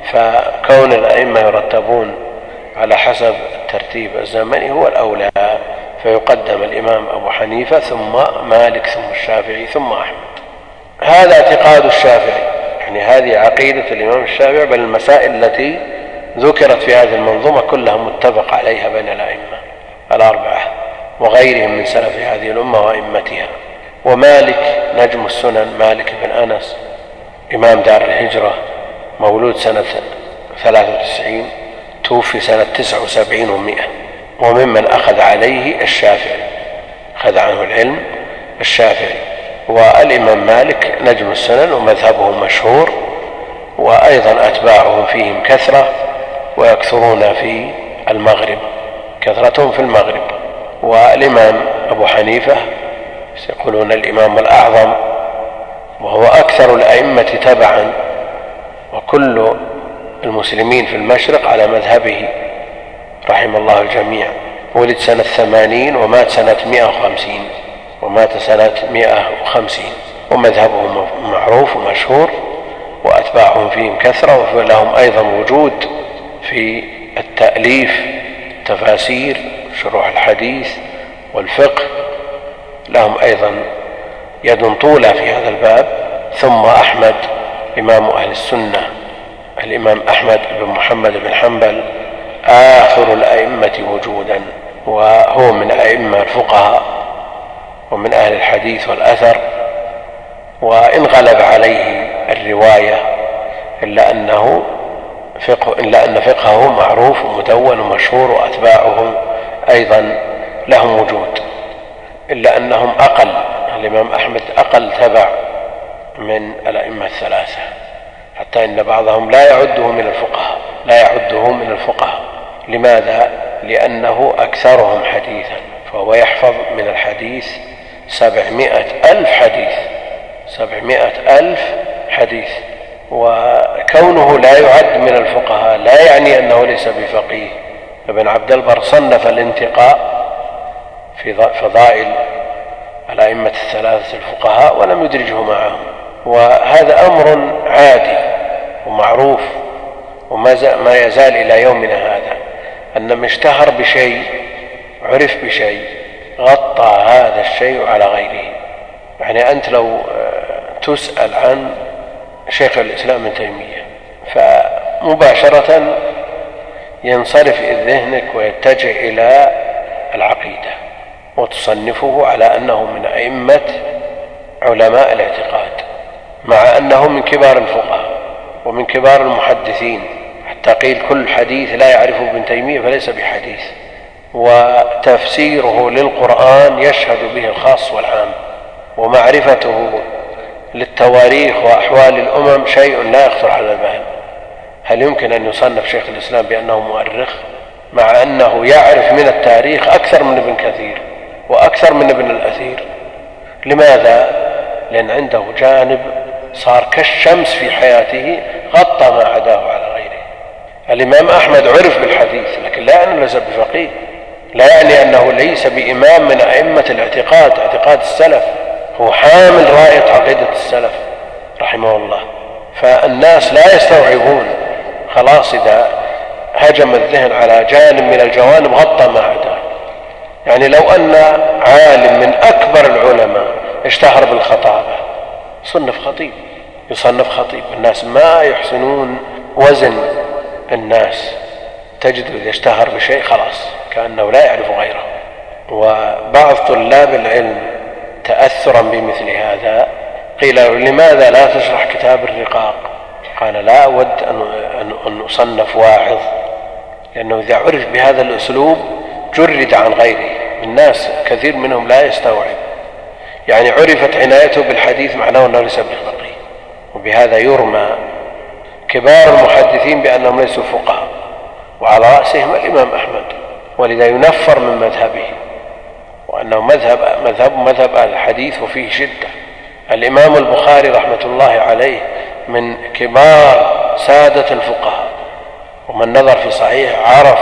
فكون الأئمة يرتبون على حسب الترتيب الزمني هو الأولى، فيقدم الإمام أبو حنيفة ثم مالك ثم الشافعي ثم أحمد. هذا اعتقاد الشافعي، يعني هذه عقيدة الإمام الشافعي، بل المسائل التي ذكرت في هذه المنظومة كلها متفق عليها بين الأئمة الأربعة وغيرهم من سلف هذه الأمة وأئمتها. ومالك نجم السنن مالك بن أنس إمام دار الهجرة، مولود سنة ثلاثة وتسعين، توفي سنة تسعة وسبعين ومئة، وممن أخذ عليه الشافعي، أخذ عنه العلم الشافعي. والإمام مالك نجم السنن ومذهبه مشهور، وأيضا أتباعهم فيهم كثرة، ويكثرون في المغرب، كثرتهم في المغرب. والإمام أبو حنيفة يقولون الإمام الأعظم، وهو أكثر الأئمة تبعا، وكل المسلمين في المشرق على مذهبه رحم الله الجميع. ولد سنة ثمانين ومات سنة مئة وخمسين ومات سنة مئة وخمسين، ومذهبهم معروف ومشهور، وأتباعهم فيهم كثرة، ولهم أيضا وجود في التأليف، تفاسير، شروح الحديث والفقه، لهم أيضا يد طولة في هذا الباب. ثم أحمد إمام أهل السنة، الإمام أحمد بن محمد بن حنبل آخر الأئمة وجودا، وهو من أئمة الفقهاء ومن أهل الحديث والأثر، وإن غلب عليه الرواية إلا أنه فقه إلا أن فقهه معروف ومدون ومشهور، وأتباعه أيضا لهم وجود، إلا أنهم أقل. الإمام أحمد أقل تبع من الأئمة الثلاثة، حتى إن بعضهم لا يعده من الفقهاء لا يعده من الفقهاء لماذا؟ لأنه أكثرهم حديثا، فهو يحفظ من الحديث سبعمائة ألف حديث سبعمائة ألف حديث. وكونه لا يعد من الفقهاء لا يعني أنه ليس بفقيه. ابن عبد البر صنف الانتقاء في فضائل الأئمة الثلاثة الفقهاء ولم يدرجه معهم، وهذا أمر عادي ومعروف، وما يزال إلى يومنا هذا أن من اشتهر بشيء عرف بشيء غطى هذا الشيء على غيره. يعني أنت لو تسأل عن شيخ الإسلام ابن تيمية فمباشرة ينصرف ذهنك ويتجه إلى العقيدة، وتصنفه على أنه من أئمة علماء الاعتقاد، مع أنه من كبار الفقهاء ومن كبار المحدثين، حتى قيل كل حديث لا يعرفه ابن تيمية فليس بحديث. وتفسيره للقرآن يشهد به الخاص والعام، ومعرفته للتواريخ وأحوال الأمم شيء لا يخطر على البال. هل يمكن أن يصنف شيخ الإسلام بأنه مؤرخ مع أنه يعرف من التاريخ أكثر من ابن كثير وأكثر من ابن الأثير؟ لماذا؟ لأن عنده جانب صار كالشمس في حياته غطى ما عداه على غيره. الإمام أحمد عرف بالحديث، لكن لا يعني ليس بفقيه، لا يعني أنه ليس بإمام من أئمة الاعتقاد، اعتقاد السلف، هو حامل راية عقيدة السلف رحمه الله. فالناس لا يستوعبون، خلاص إذا هجم الذهن على جانب من الجوانب غطى ما عداه. يعني لو أن عالم من أكبر العلماء اشتهر بالخطابة صنف خطيب، يصنف خطيب، الناس ما يحسنون وزن الناس، تجد إذا اشتهر بشيء خلاص كأنه لا يعرف غيره. وبعض طلاب العلم تأثرا بمثل هذا قيل له لماذا لا تشرح كتاب الرقاق؟ قال لا أود أن أصنف واعظ، لأنه إذا عرف بهذا الأسلوب جرد عن غيره. الناس كثير منهم لا يستوعب، يعني عرفت عنايته بالحديث معناه أنه ليس بفقيه، وبهذا يرمى كبار المحدثين بأنهم ليسوا فقهاء، وعلى رأسهم الإمام أحمد، ولذا ينفر من مذهبه، وأنه مذهب مذهب مذهب أهل الحديث وفيه شدة. الإمام البخاري رحمة الله عليه من كبار سادة الفقهاء، ومن نظر في صحيح عرف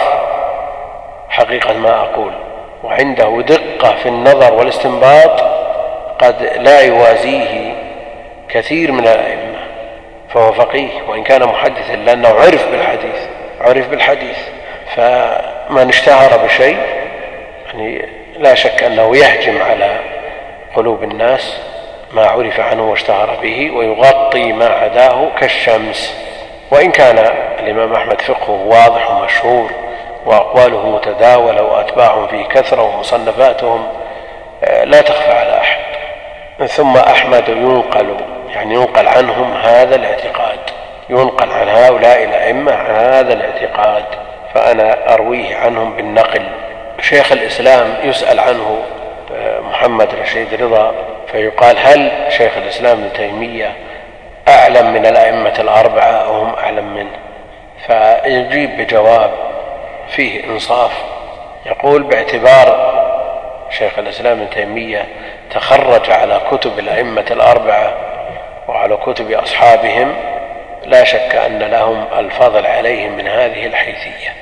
حقيقة ما أقول، وعنده دقة في النظر والاستنباط قد لا يوازيه كثير من الأئمة. فهو فقيه وإن كان محدثا، لأنه عرف بالحديث عرف بالحديث فمن اشتهر بشيء يعني لا شك أنه يهجم على قلوب الناس ما عرف عنه واشتهر به ويغطي ما عداه كالشمس. وإن كان الإمام أحمد فقهه واضح ومشهور وأقواله متداولة وأتباعهم فيه كثرة ومصنفاتهم لا تخفى على أحد. ثم أحمد ينقل يعني ينقل عنهم هذا الاعتقاد، ينقل عن هؤلاء الأئمة هذا الاعتقاد، فأنا أرويه عنهم بالنقل. شيخ الإسلام يسأل عنه محمد رشيد رضا فيقال هل شيخ الإسلام ابن تيمية أعلم من الأئمة الأربعة أو هم أعلم منه؟ فيجيب بجواب فيه إنصاف، يقول باعتبار شيخ الإسلام ابن تيمية تخرج على كتب الأئمة الأربعة وعلى كتب أصحابهم لا شك أن لهم الفضل عليهم من هذه الحيثية،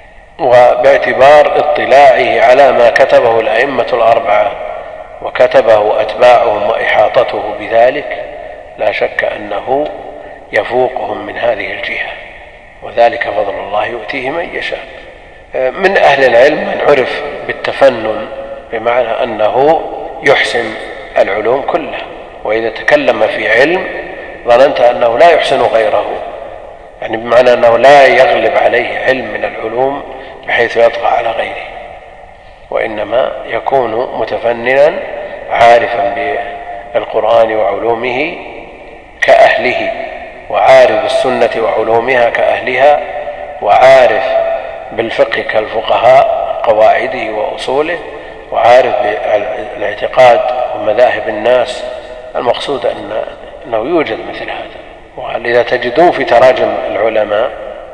وباعتبار اطلاعه على ما كتبه الأئمة الأربعة وكتبه أتباعهم وإحاطته بذلك لا شك أنه يفوقهم من هذه الجهة، وذلك فضل الله يؤتيه من يشاء. من أهل العلم من عرف بالتفنن بمعنى أنه يحسن العلوم كلها، وإذا تكلم في علم ظننت أنه لا يحسن غيره، يعني بمعنى أنه لا يغلب عليه علم من العلوم بحيث يطغى على غيره، وإنما يكون متفننا عارفا بالقرآن وعلومه كأهله، وعارف بالسنة وعلومها كأهلها، وعارف بالفقه كالفقهاء قواعده وأصوله، وعارف بالاعتقاد ومذاهب الناس. المقصود أنه يوجد مثل هذا، ولذا تجدون في تراجم العلماء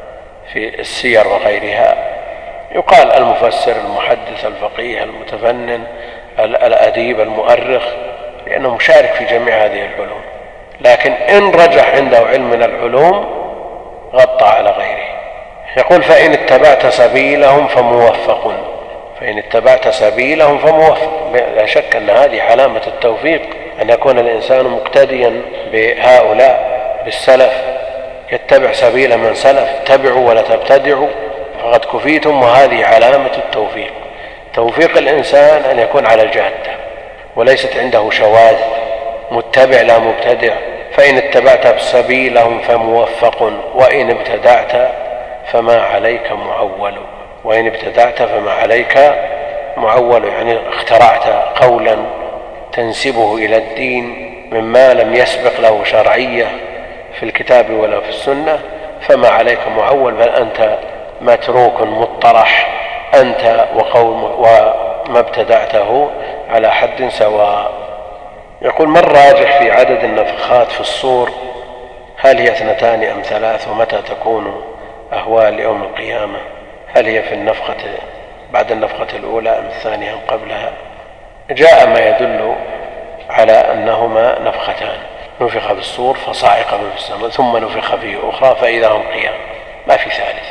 في السير وغيرها يقال المفسر المحدث الفقيه المتفنن الأديب المؤرخ، لأنه مشارك في جميع هذه العلوم، لكن إن رجح عنده علم من العلوم غطى على غيره. يقول فإن اتبعت سبيلهم فموفق، فإن اتبعت سبيلهم فموفق. لا شك أن هذه علامة التوفيق، أن يكون الإنسان مقتديا بهؤلاء بالسلف، يتبع سبيل من سلف، اتبعوا ولا تبتدعوا فقد كفيتم، وهذه علامة التوفيق. توفيق الإنسان أن يكون على الجادة وليست عنده شواذ، متبع لا مبتدع. فإن اتبعت سبيلهم فموفق وإن ابتدعت فما عليك معول، وإن ابتدعت فما عليك معول، يعني اخترعت قولا تنسبه إلى الدين مما لم يسبق له شرعية في الكتاب ولا في السنة، فما عليك معول، بل أنت متروك مطرح، أنت وقوم وما ابتدعته على حد سواء. يقول ما الراجح في عدد النفخات في الصور؟ هل هي اثنتان أم ثلاث؟ ومتى تكون أهوال يوم القيامة؟ هل هي في النفخة بعد النفخة الأولى أم الثانية أم قبلها؟ جاء ما يدل على أنهما نفختان، نفخ في الصور فصعق من في السماء ثم نفخ فيه أخرى فإذا هم قيام، ما في ثالثة.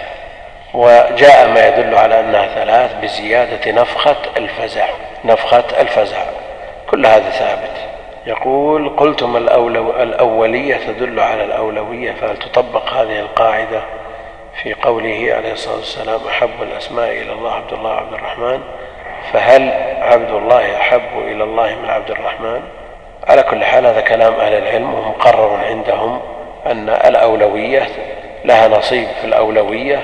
وجاء ما يدل على أنها ثلاث بزيادة نفخة الفزع، نفخة الفزع، كل هذا ثابت. يقول قلتم الأولو الأولية تدل على الأولوية، فهل تطبق هذه القاعدة في قوله عليه الصلاة والسلام أحب الأسماء إلى الله عبد الله عبد الرحمن؟ فهل عبد الله أحب إلى الله من عبد الرحمن؟ على كل حال هذا كلام أهل العلم، ومقرر عندهم أن الأولوية لها نصيب في الأولوية،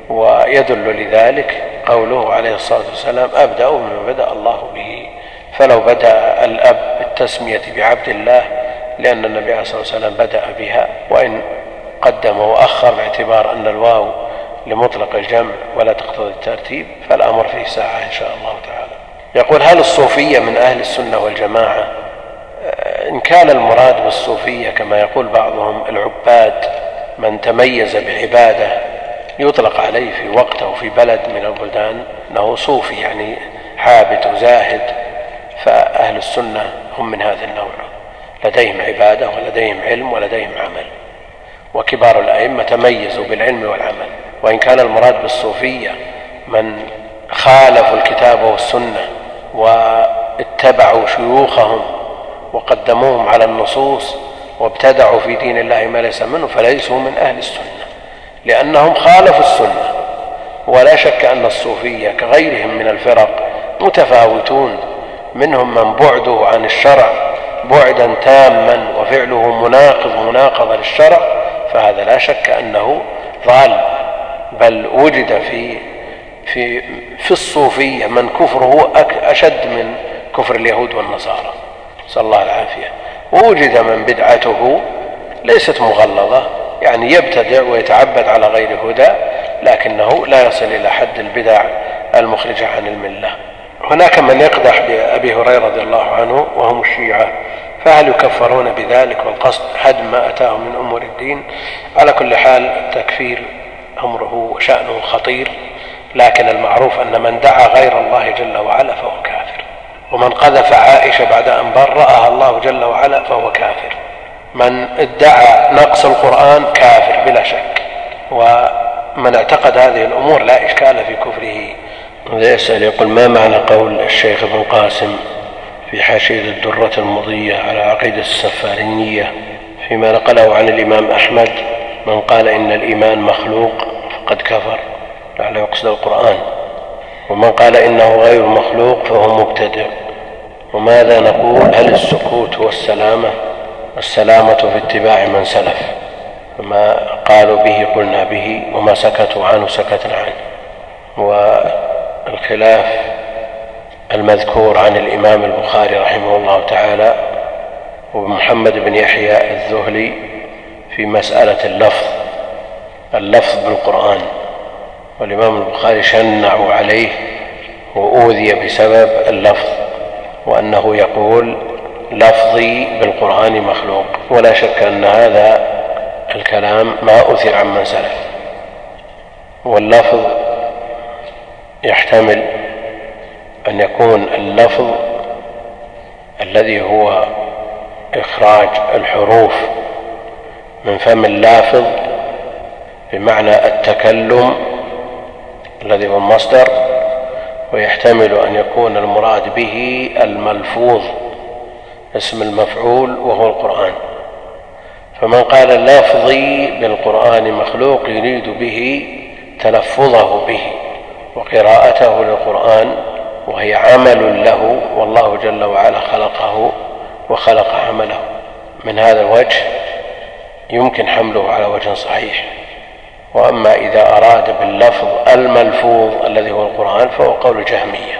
ويدل لذلك قوله عليه الصلاة والسلام أبدأ بما بدأ الله به. فلو بدأ الأب بالتسمية بعبد الله لأن النبي عليه الصلاة والسلام بدأ بها، وإن قدم وأخر باعتبار أن الواو لمطلق الجمع ولا تقتضي الترتيب، فالأمر فيه ساعة إن شاء الله تعالى. يقول هل الصوفية من أهل السنة والجماعة؟ إن كان المراد بالصوفية كما يقول بعضهم العباد من تميز بعبادة يطلق عليه في وقت أو في بلد من البلدان أنه صوفي، يعني حابت وزاهد، فأهل السنة هم من هذا النوع، لديهم عبادة ولديهم علم ولديهم عمل، وكبار الأئمة تميزوا بالعلم والعمل. وإن كان المراد بالصوفية من خالفوا الكتاب والسنة واتبعوا شيوخهم وقدموهم على النصوص وابتدعوا في دين الله ما ليس منه فليسوا من أهل السنة، لأنهم خالفوا السنة. ولا شك أن الصوفية كغيرهم من الفرق متفاوتون، منهم من بعده عن الشرع بعدا تاما وفعله مناقض مناقضة للشرع، فهذا لا شك أنه ضال. بل وجد في في في الصوفية من كفره أشد من كفر اليهود والنصارى، نسأل الله العافية. ووجد من بدعته ليست مغلظة، يعني يبتدع ويتعبد على غير هدى، لكنه لا يصل إلى حد البدع المخرجة عن الملة. هناك من يقدح بأبي هريرة رضي الله عنه وهم الشيعة، فهل يكفرون بذلك والقصد هدم ما أتاهم من أمور الدين؟ على كل حال التكفير أمره وشأنه خطير، لكن المعروف أن من دعا غير الله جل وعلا فهو كافر، ومن قذف عائشة بعد أن برأها الله جل وعلا فهو كافر. من ادعى نقص القرآن كافر بلا شك، ومن اعتقد هذه الأمور لا إشكال في كفره. يسأل يقول: ما معنى قول الشيخ ابن قاسم في حاشية الدرة المضية على عقيدة السفارينية فيما نقله عن الإمام أحمد: من قال إن الإيمان مخلوق فقد كفر، لعله يقصد القرآن، ومن قال إنه غير مخلوق فهو مبتدع. وماذا نقول؟ هل السكوت هو السلامة؟ السلامة في اتباع من سلف، فما قالوا به قلنا به، وما سكتوا عنه سكتنا عنه. والخلاف المذكور عن الإمام البخاري رحمه الله تعالى ومحمد بن يحيى الذهلي في مسألة اللفظ اللفظ بالقرآن، والإمام البخاري شنعوا عليه وأوذي بسبب اللفظ، وأنه يقول لفظي بالقرآن مخلوق. ولا شك أن هذا الكلام ما أثر عن من سلف. واللفظ يحتمل أن يكون اللفظ الذي هو إخراج الحروف من فم اللافظ بمعنى التكلم الذي هو المصدر، ويحتمل أن يكون المراد به الملفوظ اسم المفعول وهو القرآن. فمن قال لفظي بالقرآن مخلوق يريد به تلفظه به وقراءته للقرآن، وهي عمل له، والله جل وعلا خلقه وخلق عمله. من هذا الوجه يمكن حمله على وجه صحيح. وأما إذا أراد باللفظ الملفوظ الذي هو القرآن فهو قول الجهمية.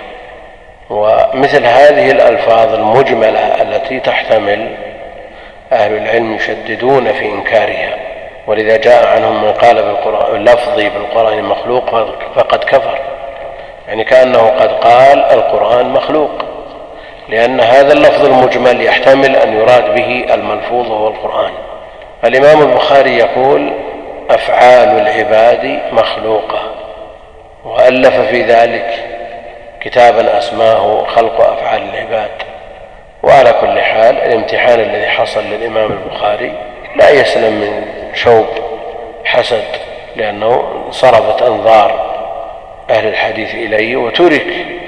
ومثل هذه الألفاظ المجملة التي تحتمل أهل العلم يشددون في إنكارها، ولذا جاء عنهم من قال بالقرآن لفظي بالقرآن مخلوق فقد كفر، يعني كأنه قد قال القرآن مخلوق، لأن هذا اللفظ المجمل يحتمل أن يراد به الملفوظ وهو القرآن. الإمام البخاري يقول أفعال العباد مخلوقة، وألف في ذلك كتابا أسماه خلق أفعال العباد. وعلى كل حال الامتحان الذي حصل للإمام البخاري لا يسلم من شوب حسد، لأنه صرفت أنظار أهل الحديث إليه وترك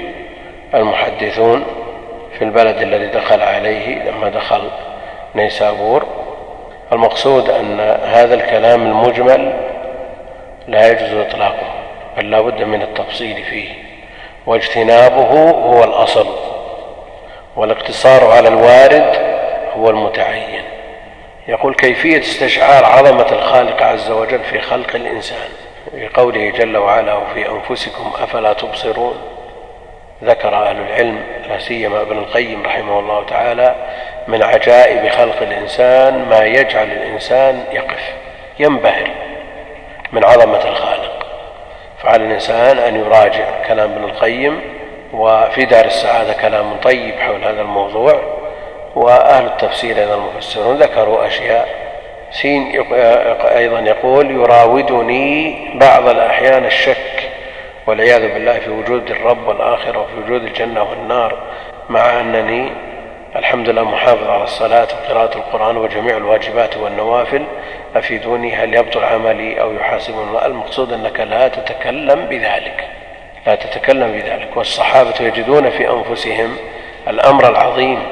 المحدثون في البلد الذي دخل عليه لما دخل نيسابور. المقصود أن هذا الكلام المجمل لا يجوز إطلاقه، بل لا بد من التفصيل فيه، واجتنابه هو الأصل، والاقتصار على الوارد هو المتعين. يقول كيفية استشعار عظمة الخالق عز وجل في خلق الإنسان في قوله جل وعلا وفي أنفسكم أفلا تبصرون. ذكر أهل العلم لا سيما ابن القيم رحمه الله تعالى من عجائب خلق الإنسان ما يجعل الإنسان يقف ينبهر من عظمة الخالق. فعلى الإنسان أن يراجع كلام ابن القيم، وفي دار السعادة كلام طيب حول هذا الموضوع. وأهل التفسير أيضا المفسرون ذكروا أشياء. سين أيضا يقول يراودني بعض الأحيان الشك والعياذ بالله في وجود الرب والآخرة وفي وجود الجنة والنار، مع أنني الحمد لله محافظ على الصلاة وقراءة القرآن وجميع الواجبات والنوافل. أفيدوني هل يبطل عملي أو يحاسبني؟ المقصود أنك لا تتكلم بذلك لا تتكلم بذلك والصحابة يجدون في أنفسهم الأمر العظيم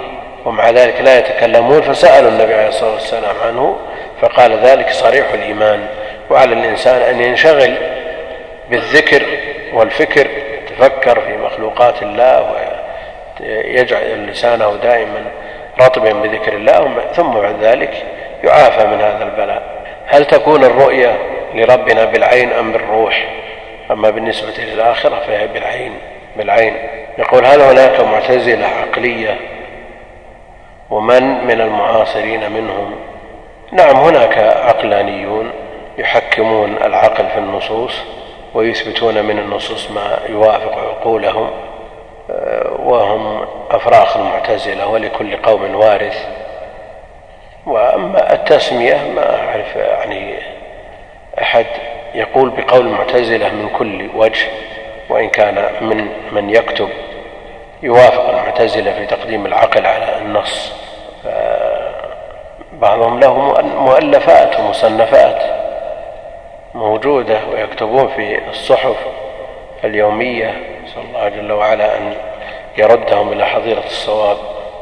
ومع ذلك لا يتكلمون، فسألوا النبي عليه الصلاة والسلام عنه فقال ذلك صريح الإيمان. وعلى الإنسان أن ينشغل بالذكر والفكر، يتفكر في مخلوقات الله ويجعل لسانه دائما رطبا بذكر الله، ثم بعد ذلك يعافى من هذا البلاء. هل تكون الرؤية لربنا بالعين أم بالروح؟ أما بالنسبة للآخرة فهي بالعين بالعين. يقول: هل هناك معتزلة عقلية ومن من المعاصرين منهم؟ نعم، هناك عقلانيون يحكمون العقل في النصوص ويثبتون من النصوص ما يوافق عقولهم، وهم أفراخ المعتزلة، ولكل قوم وارث. وأما التسمية ما أعرف يعني أحد يقول بقول المعتزلة من كل وجه، وإن كان من من يكتب يوافق المعتزلة في تقديم العقل على النص. بعضهم له مؤلفات ومصنفات موجودة ويكتبون في الصحف اليومية، نسأل الله جل وعلا أن يردهم إلى حظيرة الصواب.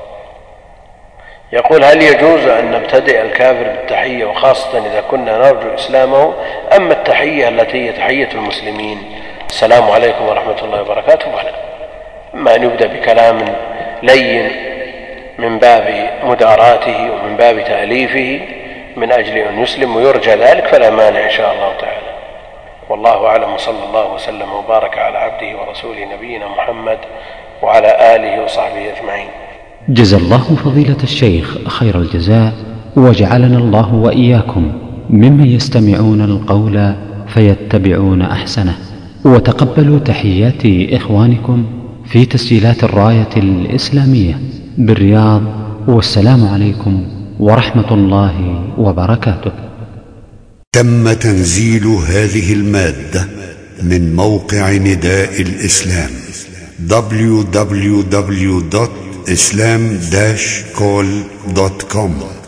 يقول: هل يجوز أن نبتدئ الكافر بالتحية، وخاصة إذا كنا نرجو إسلامه، أما التحية التي هي تحية المسلمين السلام عليكم ورحمة الله وبركاته فلا؟ أما أن يبدأ بكلام لين من باب مداراته ومن باب تأليفه من أجل أن يسلم ويرجى ذلك فلا مانع إن شاء الله تعالى. والله أعلم، صلى الله وسلم وبارك على عبده ورسوله نبينا محمد وعلى آله وصحبه أجمعين. جزا الله فضيلة الشيخ خير الجزاء، وجعلنا الله وإياكم ممن يستمعون القول فيتبعون أحسنه. وتقبلوا تحيات إخوانكم في تسجيلات الراية الإسلامية بالرياض، والسلام عليكم ورحمة الله وبركاته. تم تنزيل هذه المادة من موقع نداء الإسلام دبليو دبليو دبليو دوت إسلام داش كول دوت كوم.